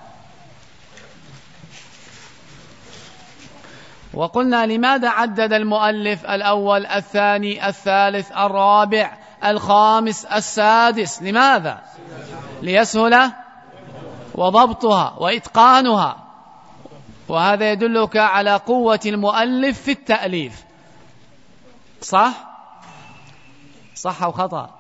وقلنا لماذا عدد المؤلف الأول الثاني الثالث الرابع الخامس السادس؟ لماذا؟ ليسهل وضبطها وإتقانها، وهذا يدلك على قوة المؤلف في التأليف. صح أو خطأ؟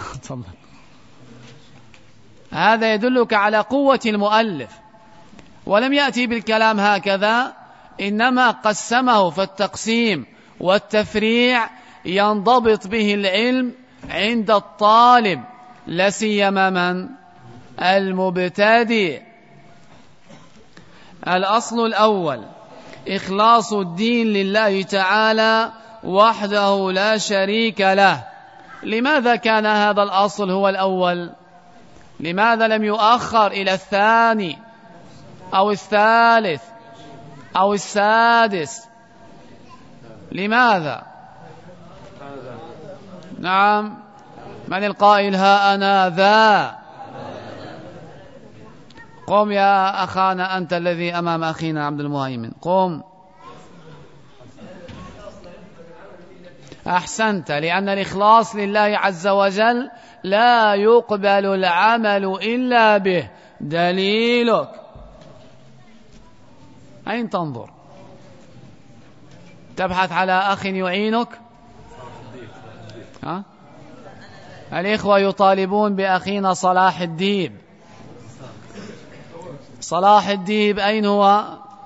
هذا يدلك على قوة المؤلف، ولم يأتي بالكلام هكذا، إنما قسمه، فالتقسيم والتفريع ينضبط به العلم عند الطالب، لا سيما من المبتدئ. الأصل الأول إخلاص الدين لله تعالى وحده لا شريك له. لماذا كان هذا الأصل هو الأول؟ لماذا لم يؤخر إلى الثاني أو الثالث أو السادس؟ لماذا؟ نعم، من القائل؟ ها أنا ذا. قم يا أخانا أنت الذي أمام أخينا عبد المهيمن، قم. أحسنت، لأن الإخلاص لله عز وجل لا يقبل العمل إلا به. دليلك أين تنظر؟ تبحث على أخ يعينك؟ الإخوة يطالبون بأخينا صلاح الديب. صلاح الديب أين هو؟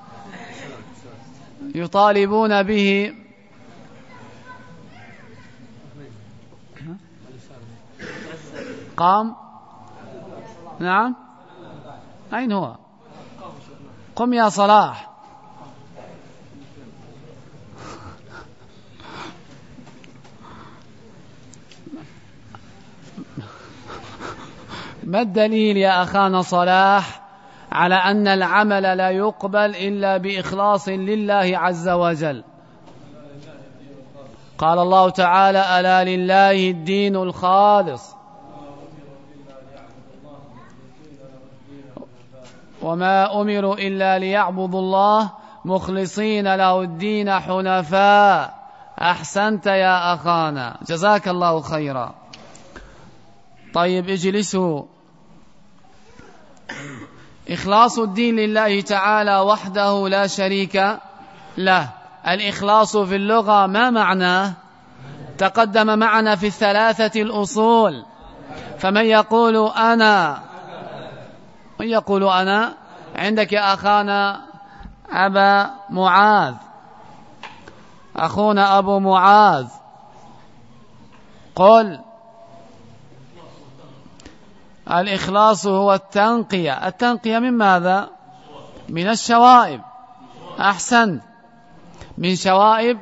يطالبون به. قام؟ نعم، أين هو؟ قم يا صلاح. ما الدليل يا أخانا صلاح على أن العمل لا يقبل إلا بإخلاص لله عز وجل؟ قال الله تعالى: ألا لله الدين الخالص وما أمروا إلا ليعبدوا الله مخلصين له الدين حنفاء. أحسنت يا أخانا، جزاك الله خيرا. طيب اجلسوا. إخلاص الدين لله تعالى وحده لا شريك له. الإخلاص في اللغة ما معناه؟ تقدم معنا في الثلاثة الأصول. فمن يقول أنا؟ من يقول أنا؟ عندك يا أخانا أبا معاذ، أخونا أبو معاذ، قل. الإخلاص هو التنقية. التنقية من ماذا؟ من الشوائب. أحسن، من شوائب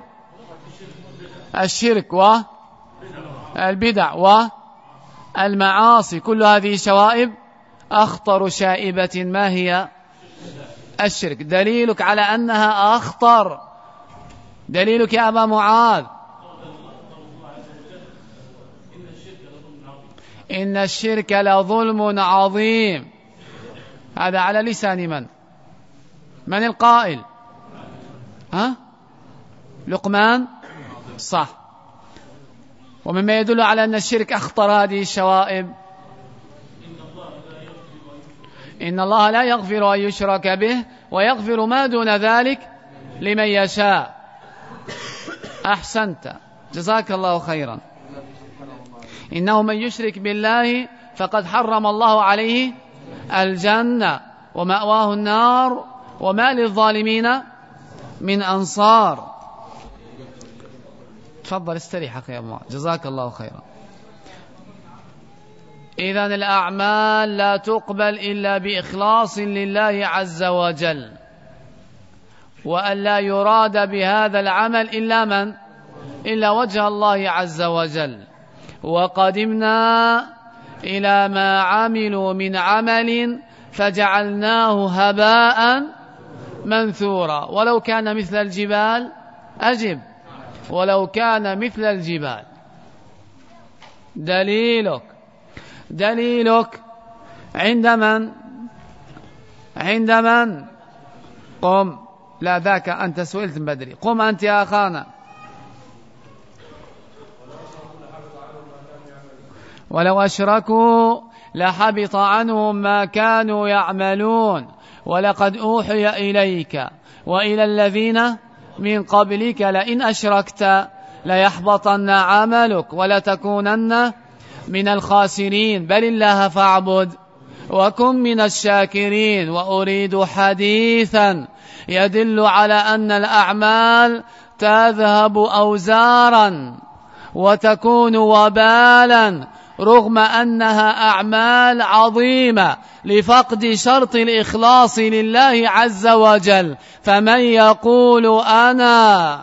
الشرك والبدع والمعاصي، كل هذه شوائب. أخطر شائبة ما هي؟ الشرك. دليلك على أنها أخطر، دليلك يا أبا معاذ؟ إن الشرك لظلم عظيم. هذا على لسان من القائل؟ لقمان. صح. ومما يدل على أن الشرك أخطر هذه الشوائب: إن الله لا يغفر أن يشرك به ويغفر ما دون ذلك لمن يشاء. أحسنت، جزاك الله خيرا. إنه من يشرك بالله فقد حرم الله عليه الجنة ومأواه النار وما للظالمين من أنصار. تفضل استريح أخي أبو معاذ، جزاك الله خيرا. إذن الأعمال لا تقبل إلا بإخلاص لله عز وجل، وأن لا يراد بهذا العمل إلا من؟ إلا وجه الله عز وجل. وقدمنا إلى ما عملوا من عمل فجعلناه هباء منثورا. ولو كان مثل الجبال أجب، ولو كان مثل الجبال. دليلك عند من قم. لا ذاك أنت سئلت من بدري. قم أنت يا أخانا. ولو أشركوا لحبط عنهم ما كانوا يعملون ولقد أوحي إليك وإلى الذين من قبلك لئن أشركت ليحبطن عملك ولتكونن من الخاسرين بل الله فاعبد وكن من الشاكرين. وأريد حديثا يدل على أن الأعمال تذهب أوزارا وتكون وبالا رغم أنها أعمال عظيمة لفقد شرط الإخلاص لله عز وجل. فمن يقول أنا؟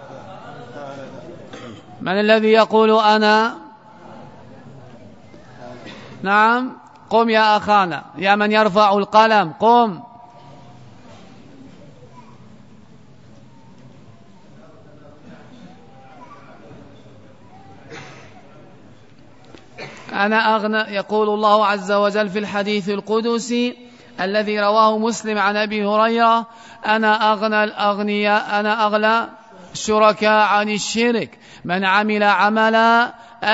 من الذي يقول أنا؟ نعم قم يا أخانا، يا من يرفع القلم قم. أنا أغنى. يقول الله عز وجل في الحديث القدسي الذي رواه مسلم عن أبي هريرة: أنا أغنى الأغنياء، أنا أغنى الشركاء عن الشرك، من عمل عملا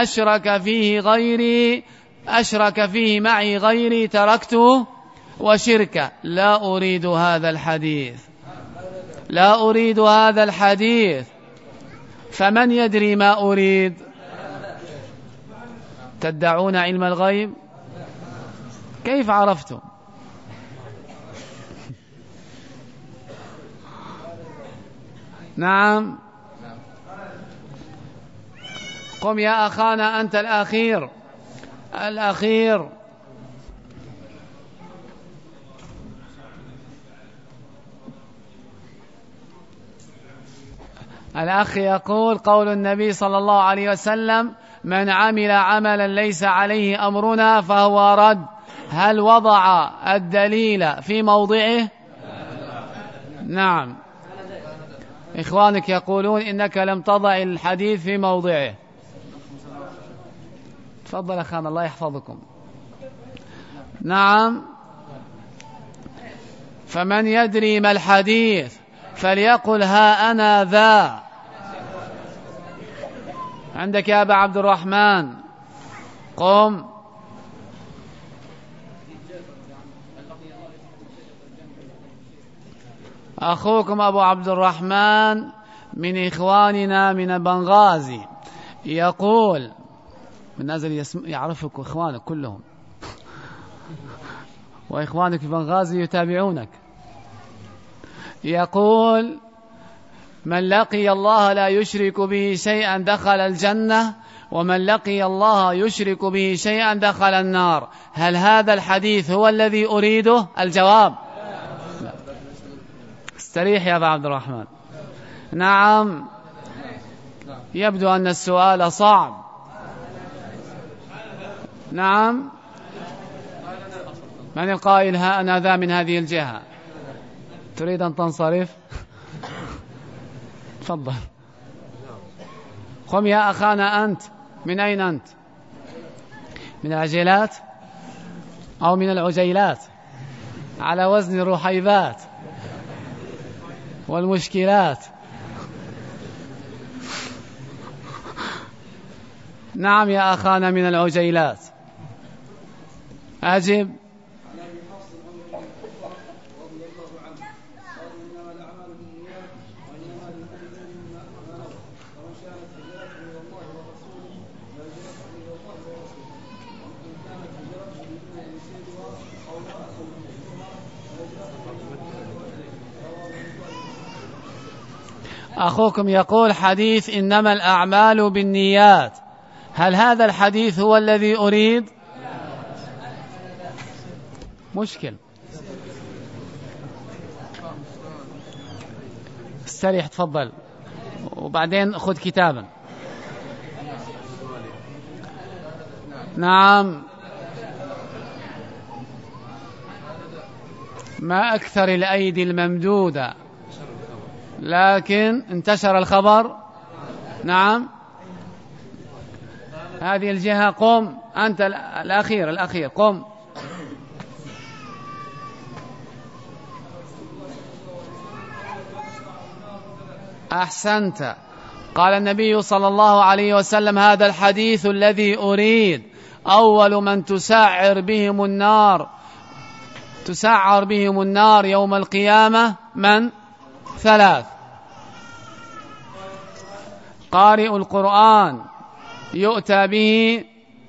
أشرك فيه معي غيري تركته وشركه. لا أريد هذا الحديث. فمن يدري ما أريد؟ تدعون علم الغيب؟ كيف عرفتم؟ نعم قم يا أخانا أنت الأخير. الأخ يقول: قول النبي صلى الله عليه وسلم: من عمل عملا ليس عليه أمرنا فهو رد. هل وضع الدليل في موضعه؟ نعم. إخوانك يقولون إنك لم تضع الحديث في موضعه. تفضل أخانا الله يحفظكم. نعم. فمن يدري ما الحديث فليقل ها أنا ذا. عندك يا أبا عبد الرحمن قم. أخوكم أبو عبد الرحمن من إخواننا من بنغازي يقول، من نازل يعرفك إخوانك كلهم وإخوانك في بنغازي يتابعونك. يقول: من لقي الله لا يشرك به شيئا دخل الجنة، ومن لقي الله يشرك به شيئا دخل النار. هل هذا الحديث هو الذي أريده؟ الجواب لا. استريح يا أبا عبد الرحمن. نعم. يبدو أن السؤال صعب. نعم. من القائل ها أنا ذا من هذه الجهة؟ تريد أن تنصرف؟ تفضل. قم يا أخانا أنت. من أين أنت؟ من العجيلات أو من العجيلات؟ على وزن الرحيبات والمشكلات. نعم يا أخانا من العجيلات. أجب. أخوكم يقول حديث إنما الأعمال بالنيات، هل هذا الحديث هو الذي أريد؟ مشكل. استريح تفضل وبعدين خذ كتابا. نعم ما أكثر الأيدي الممدودة، لكن انتشر الخبر. نعم، هذه الجهة. قم أنت الأخير قم. أحسنت. قال النبي صلى الله عليه وسلم: هذا الحديث الذي أريد، أول من تسعر بهم النار يوم القيامة من؟ 3: قارئ القرآن يؤتى به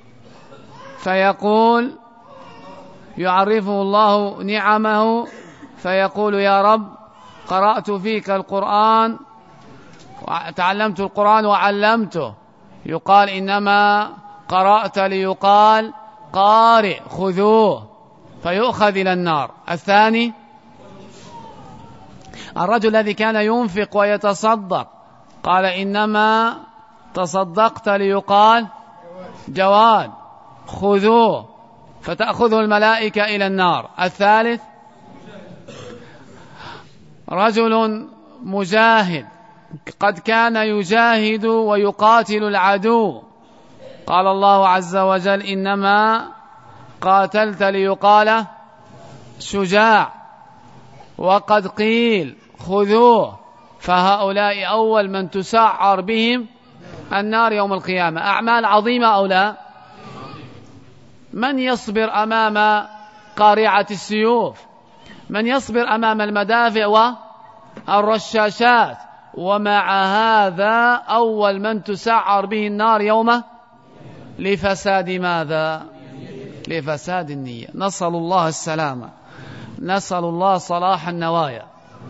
فيقول، يعرفه الله نعمه فيقول: يا رب قرأت فيك القرآن، تعلمت القرآن وعلمته. يقال: إنما قرأت ليقال قارئ، خذوه، فيؤخذ إلى النار. الثاني: الرجل الذي كان ينفق ويتصدق، قال: إنما تصدقت ليقال جواد، خذوه، فتأخذه الملائكة إلى النار. الثالث: رجل مجاهد قد كان يجاهد ويقاتل العدو، قال الله عز وجل: إنما قاتلت ليقال شجاع، وقد قيل خذوه، فهؤلاء أول من تسعر بهم النار يوم القيامة. أعمال عظيمة أو لا؟ من يصبر أمام قارعة السيوف؟ من يصبر أمام المدافع والرشاشات؟ ومع هذا أول من تسعر به النار يوم لفساد ماذا؟ لفساد النية. نسأل الله السلامة، نسأل الله صلاح النوايا.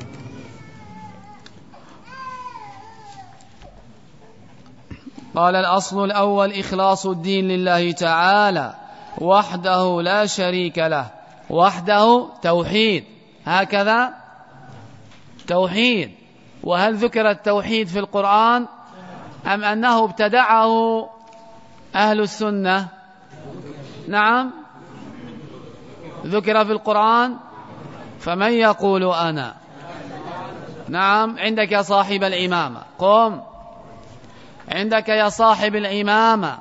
قال: الأصل الأول إخلاص الدين لله تعالى وحده لا شريك له. وحده توحيد، هكذا توحيد. وهل ذكر التوحيد في القرآن أم أنه ابتدعه أهل السنة؟ نعم، ذكر في القرآن. فمن يقول أنا؟ نعم، عندك يا صاحب الإمامة، قم، عندك يا صاحب الإمامة.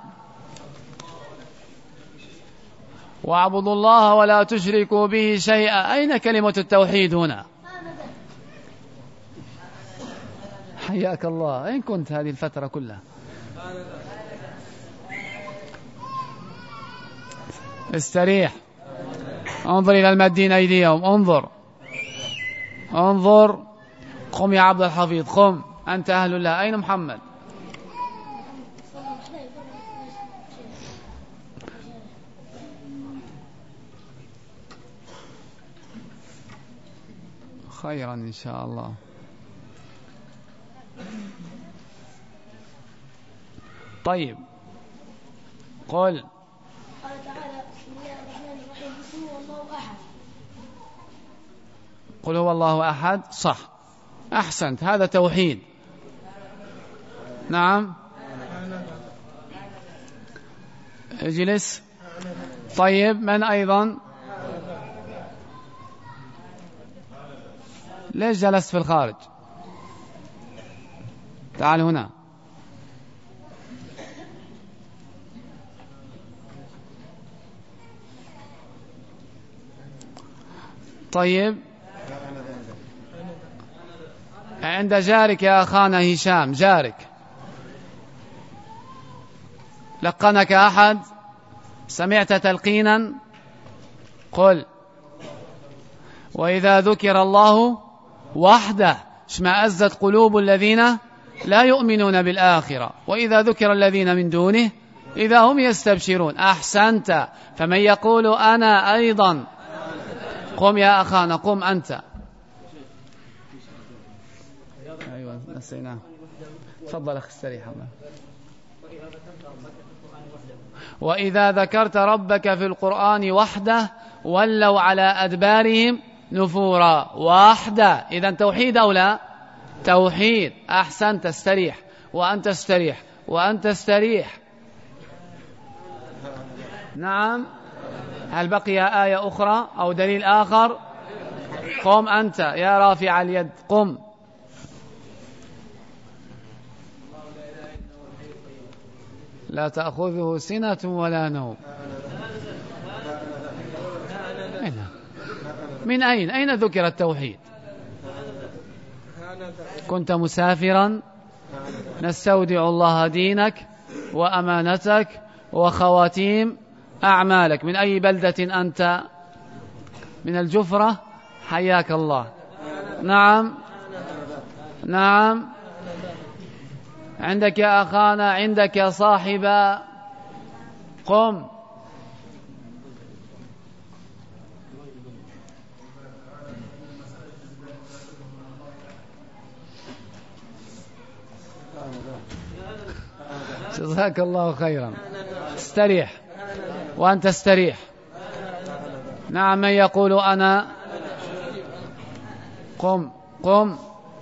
واعبدوا الله ولا تشركوا به شيئا. أين كلمة التوحيد هنا؟ حياك الله، أين كنت هذه الفترة كلها؟ استريح، انظر إلى المادين أيديهم، انظر. قم يا عبد الحفيظ، قم، أنت أهل الله. أين محمد؟ خيرا إن شاء الله. طيب، قل. قال تعالى: بسم الله الرحمن الرحيم، قل هو الله أحد. قل هو الله أحد، صح، أحسنت، هذا توحيد. نعم، اجلس. طيب، من أيضا؟ ليش جلست في الخارج؟ تعال هنا. طيب، عند جارك يا أخانا هشام، جارك لقنك أحد؟ سمعت تلقينا؟ قل: وإذا ذكر الله وحده اشمأزت قلوب الذين لا يؤمنون بالآخرة، وإذا ذكر الذين من دونه إذا هم يستبشرون. أحسنت. فمن يقول أنا أيضا؟ قم يا أخانا، قم أنت. أيوة، نسيناه. تفضل أخي استريح. وإذا ذكرت ربك في القرآن وحده ولوا على أدبارهم نفورا. وحده، إذن توحيد أو لا؟ توحيد. أحسنت، استريح، وأنت استريح، وأنت استريح. نعم، هل بقي آية أخرى أو دليل آخر؟ قم أنت يا رافع اليد، قم. لا تأخذه سنة ولا نوم. من أين ذكر التوحيد؟ كنت مسافرا، نستودع الله دينك وأمانتك وخواتيم أعمالك. من أي بلدة أنت؟ من الجفرة، حياك الله. نعم نعم. عندك يا أخانا، عندك يا صاحب، قم. جزاك الله خيرا. استريح وأنت استريح. نعم، من يقول أنا؟ قم قم.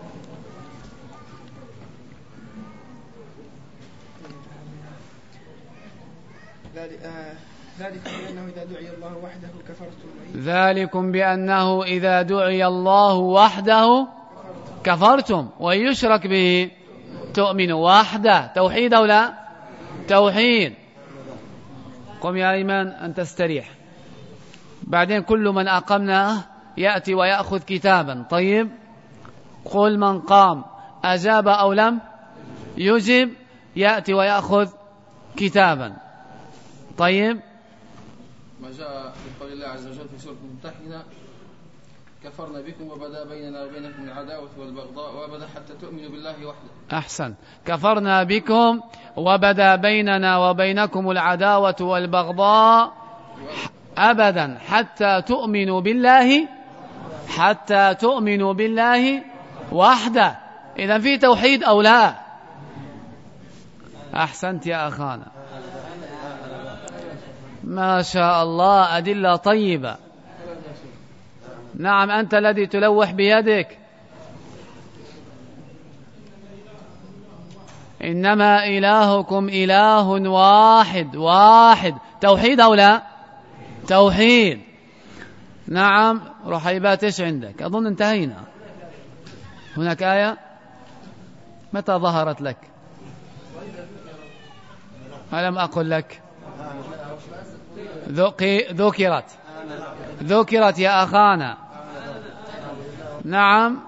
ذلكم بأنه إذا دعي الله وحده كفرتم وإن يشرك به تؤمنوا. وحده توحيد أو لا؟ توحيد. قم يا أيمن أن تستريح. بعدين كل من أقمناه يأتي ويأخذ كتابا. طيب، قل من قام أجاب أو لم يجب يأتي ويأخذ كتابا. طيب، ما جاء في قول الله عز وجل في سورة الممتحنة: كفرنا بكم وبدا بيننا وبينكم العداوة والبغضاء وأبدا حتى تؤمنوا بالله وحده. أحسن. كفرنا بكم وبدا بيننا وبينكم العداوة والبغضاء أبدا حتى تؤمنوا بالله، حتى تؤمنوا بالله وحده. إذا في توحيد أو لا؟ أحسنت يا أخانا، ما شاء الله، أدلة طيبة. نعم، أنت الذي تلوح بيدك. إنما إلهكم إله واحد. واحد توحيد أو لا؟ توحيد. نعم. رحيبات إيش عندك؟ أظن انتهينا. هناك آية متى ظهرت لك؟ ألم أقل لك؟ ذكرت يا أخانا. نعم،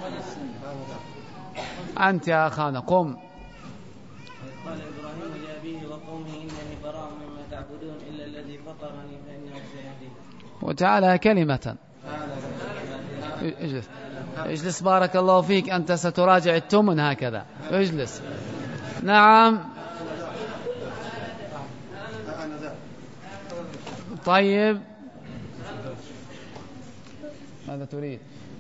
أنت يا أخانا، قم. قال إبراهيم لأبيه وقومه إنني براء مما تعبدون إلا الذي فطرني فإنه سيهدين. وجعلها كلمة. اجلس اجلس، بارك الله فيك. أنت ستراجع التمن هكذا. اجلس. نعم. طيب، ماذا تريد؟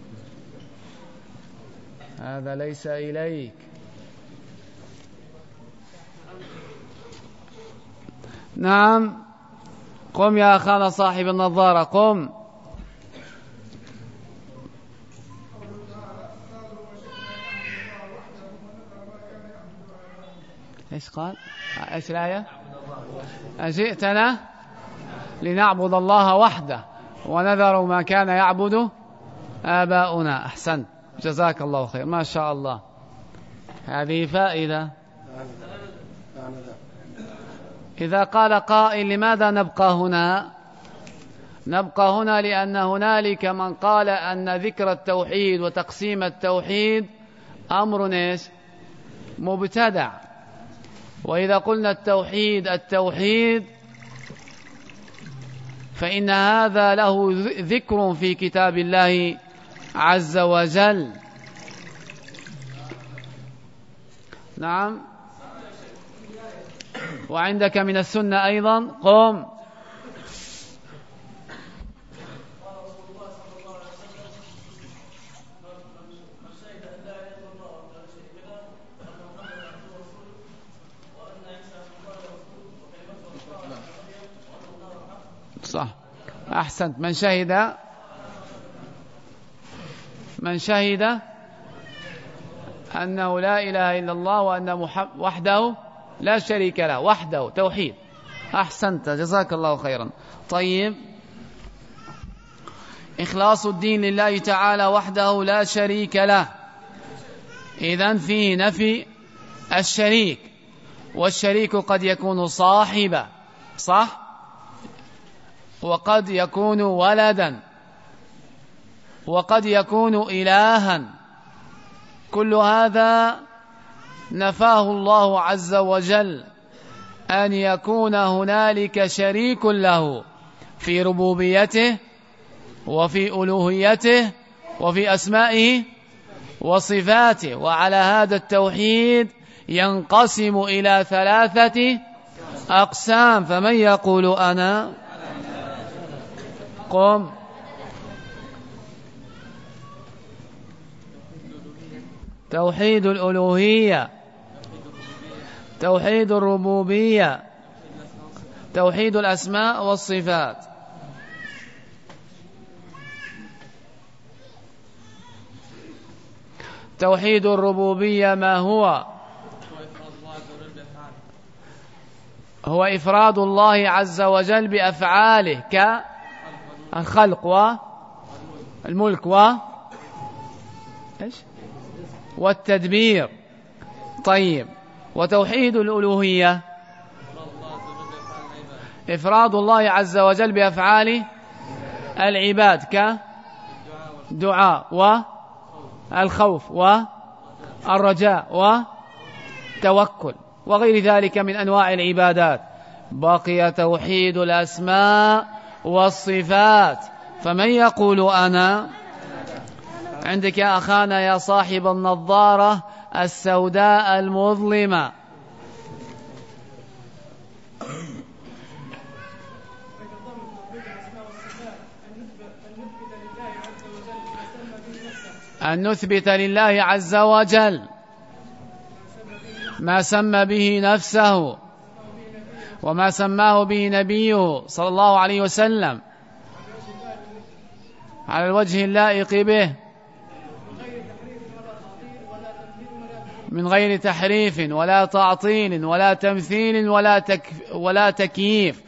هذا ليس إليك. نعم، قم يا أخانا صاحب النظارة، قم. إيش قال؟ إيش الآية؟ أجئتنا لنعبد الله وحده ونذر ما كان يعبد آباؤنا. أحسن، جزاك الله خير، ما شاء الله. هذه فائدة. إذا قال قائل لماذا نبقى هنا؟ نبقى هنا لأن هنالك من قال أن ذكر التوحيد وتقسيم التوحيد أمر إيش؟ مبتدع. وإذا قلنا التوحيد فإن هذا له ذكر في كتاب الله عز وجل. نعم. وعندك من السنة أيضا، قم. صح، أحسنت. من شهد أنه لا إله إلا الله وأن وحده لا شريك له، وحده توحيد. أحسنت، جزاك الله خيرا. طيب، إخلاص الدين لله تعالى وحده لا شريك له، إذن فيه نفي الشريك، والشريك قد يكون صاحبا صح، وقد يكون ولدا، وقد يكون إلها، كل هذا نفاه الله عز وجل أن يكون هنالك شريك له في ربوبيته وفي ألوهيته وفي أسمائه وصفاته. وعلى هذا التوحيد ينقسم إلى 3 أقسام، فمن يقول أنا قم. توحيد الألوهية، توحيد الربوبية، توحيد الأسماء والصفات. توحيد الربوبية ما هو؟ هو إفراد الله عز وجل بأفعاله كالخلق والملك والتدبير. طيب، وتوحيد الألوهية إفراد الله عز وجل بأفعال العباد كدعاء والخوف والرجاء والتوكل وغير ذلك من أنواع العبادات. بقي توحيد الأسماء والصفات، فمن يقول أنا؟ عندك يا أخانا يا صاحب النظارة السوداء المظلمة. أن نثبت لله عز وجل ما سمى به نفسه وما سماه به نبيه صلى الله عليه وسلم على الوجه اللائق به من غير تحريف ولا تعطيل ولا تمثيل ولا تكييف،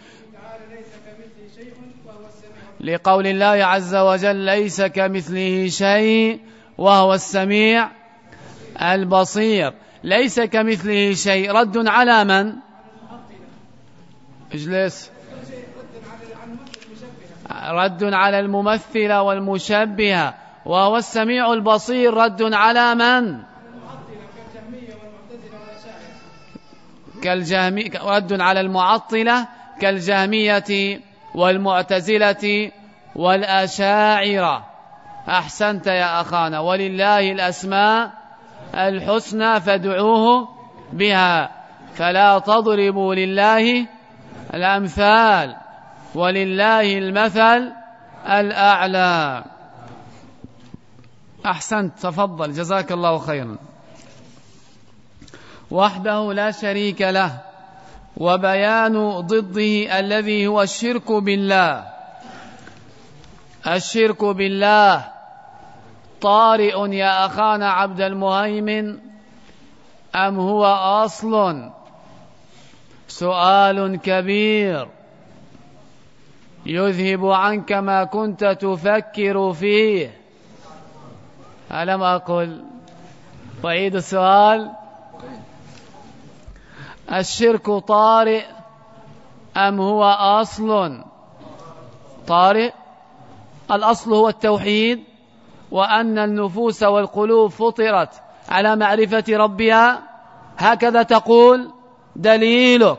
لقول الله عز وجل ليس كمثله شيء وهو السميع البصير. ليس كمثله شيء رد على من؟ اجلس. رد على الممثلة والمشبهة. وهو السميع البصير رد على من؟ رد على المعطلة كالجهمية والمعتزلة والأشاعرة. أحسنت يا أخانا. ولله الأسماء الحسنى فادعوه بها، فلا تضربوا لله الأمثال ولله المثل الأعلى. أحسنت، تفضل، جزاك الله خيرا. وحده لا شريك له، وبيان ضده الذي هو الشرك بالله. الشرك بالله طارئ يا أخانا عبد المهيمن أم هو أصل؟ سؤال كبير يذهب عنك ما كنت تفكر فيه. ألم أقل؟ وعيد السؤال. الشرك طارئ أم هو أصل؟ طارئ. الأصل هو التوحيد، وأن النفوس والقلوب فطرت على معرفة ربها، هكذا تقول. دليلك؟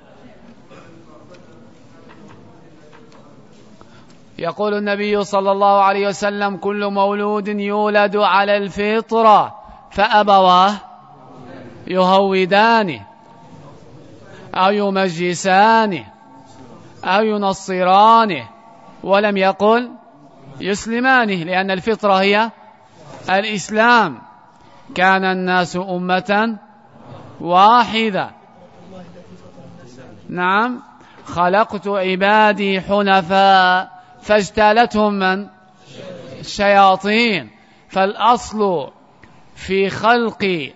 يقول النبي صلى الله عليه وسلم كل مولود يولد على الفطرة فأبواه يهودانه أو يمجسانه أو ينصرانه، ولم يقل يسلمانه، لأن الفطرة هي الإسلام. كان الناس أمة واحدة. نعم، خلقت عبادي حنفاء فاجتالتهم من؟ الشياطين. فالأصل في خلق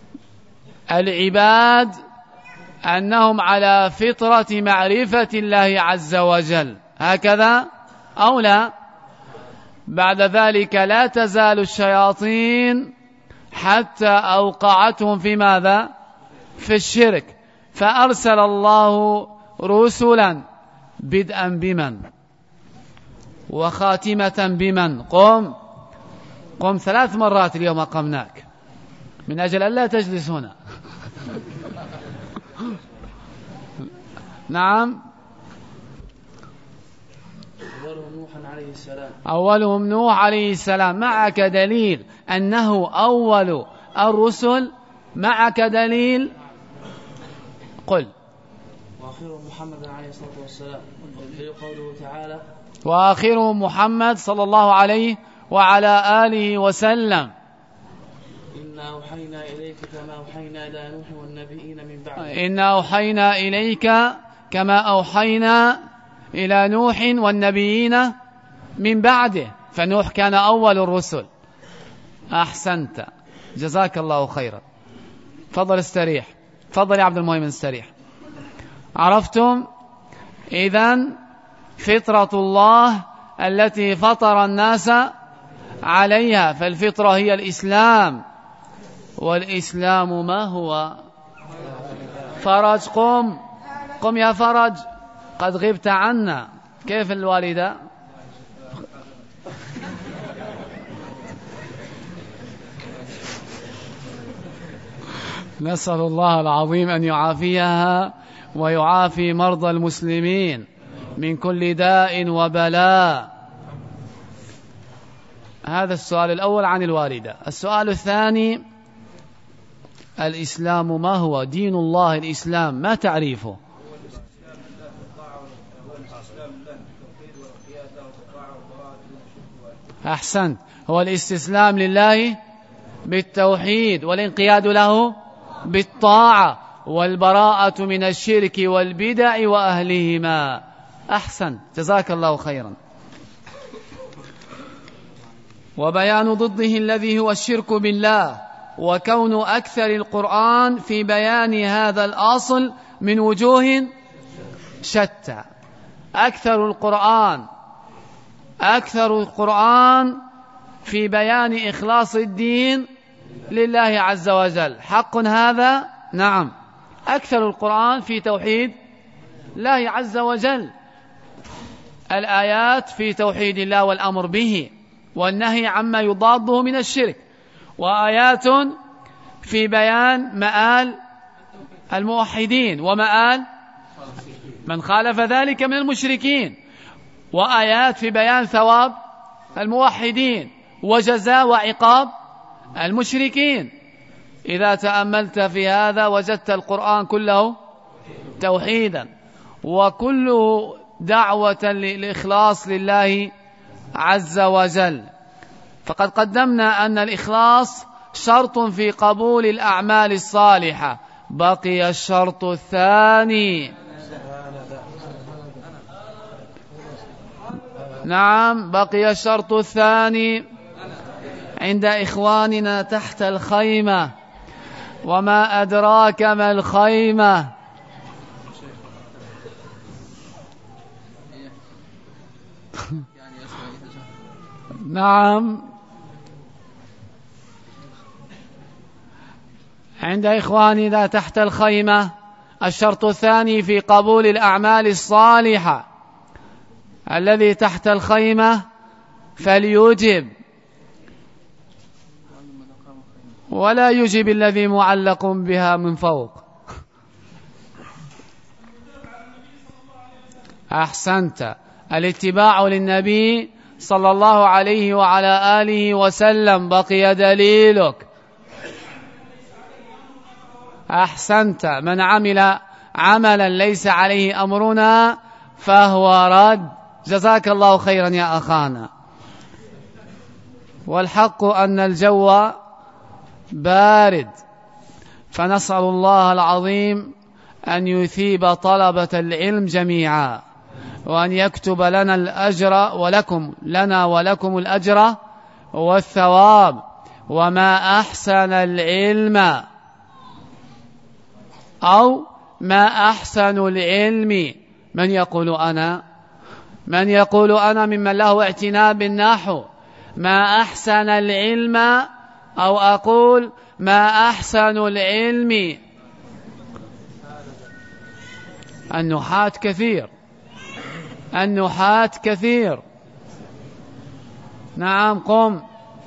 العباد أنهم على فطرة معرفة الله عز وجل، هكذا أو لا؟ بعد ذلك لا تزال الشياطين حتى أوقعتهم في ماذا؟ في الشرك. فأرسل الله رسلا بدءا بمن وخاتمة بمن؟ قم 3 مرات اليوم أقمناك من أجل أن لا تجلس هنا. نعم. أولهم نوح عليه السلام. معك دليل أنه أول الرسل؟ معك دليل؟ قل. وآخرهم محمد عليه الصلاة والسلام. قوله تعالى وآخرهم محمد صلى الله عليه وعلى آله وسلم. إنا أوحينا إليك كما أوحينا إلى نوح والنبيين من بعده. إنا أوحينا إليك كما أوحينا إلى نوح والنبيين من بعده. فنوح كان أول الرسل. أحسنت، جزاك الله خيرا. فضل استريح. فضل يا عبد المؤمن استريح. عرفتم؟ إذن فطرة الله التي فطر الناس عليها، فالفطرة هي الإسلام. والإسلام ما هو؟ فرج. قم يا فرج، قد غبت عنا. كيف الوالدة؟ نسأل الله العظيم أن يعافيها ويعافي مرضى المسلمين من كل داء وبلاء. هذا السؤال الأول عن الوالدة. السؤال الثاني: الإسلام ما هو؟ دين الله الإسلام ما تعريفه؟ أحسنت، هو الاستسلام لله بالتوحيد والانقياد له بالطاعة والبراءة من الشرك والبدع وأهلهما. أحسن، جزاك الله خيرا. وبيان ضده الذي هو الشرك بالله، وكون أكثر القرآن في بيان هذا الأصل من وجوه شتى. أكثر القرآن في بيان إخلاص الدين لله عز وجل. حق هذا؟ نعم. أكثر القرآن في توحيد الله عز وجل. الآيات في توحيد الله والأمر به والنهي عما يضاده من الشرك، وآيات في بيان مآل الموحدين ومآل من خالف ذلك من المشركين، وآيات في بيان ثواب الموحدين وجزاء وعقاب المشركين. إذا تأملت في هذا وجدت القرآن كله توحيدا وكله دعوة للإخلاص لله عز وجل. فقد قدمنا أن الإخلاص شرط في قبول الأعمال الصالحة. بقي الشرط الثاني. نعم، بقي الشرط الثاني عند إخواننا تحت الخيمة. وما أدراك ما الخيمة؟ نعم، عند إخواننا تحت الخيمة الشرط الثاني في قبول الأعمال الصالحة. الذي تحت الخيمة فليجب، ولا يجب الذي معلق بها من فوق. أحسنت، الاتباع للنبي صلى الله عليه وعلى آله وسلم. بقي دليلك. أحسنت، من عمل عملا ليس عليه أمرنا فهو رد. جزاك الله خيرا يا أخانا. والحق أن الجو بارد، فنسأل الله العظيم أن يثيب طلبة العلم جميعا، وأن يكتب لنا الأجر لنا ولكم الأجر والثواب. وما أحسن العلم أو ما أحسن العلم. من يقول أنا ممن له اعتناء بالنحو ما أحسن العلم، أو أقول ما أحسن العلم. النحاة كثير، النحاة كثير. نعم قم.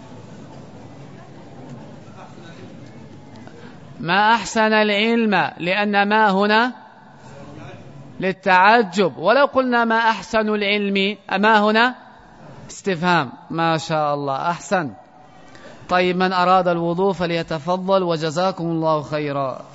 ما أحسن العلم، لأن ما هنا للتعجب، ولو قلنا ما أحسن العلم ما هنا استفهام. ما شاء الله أحسن. طيب من أراد الوضوء فليتفضل، وجزاكم الله خيرا.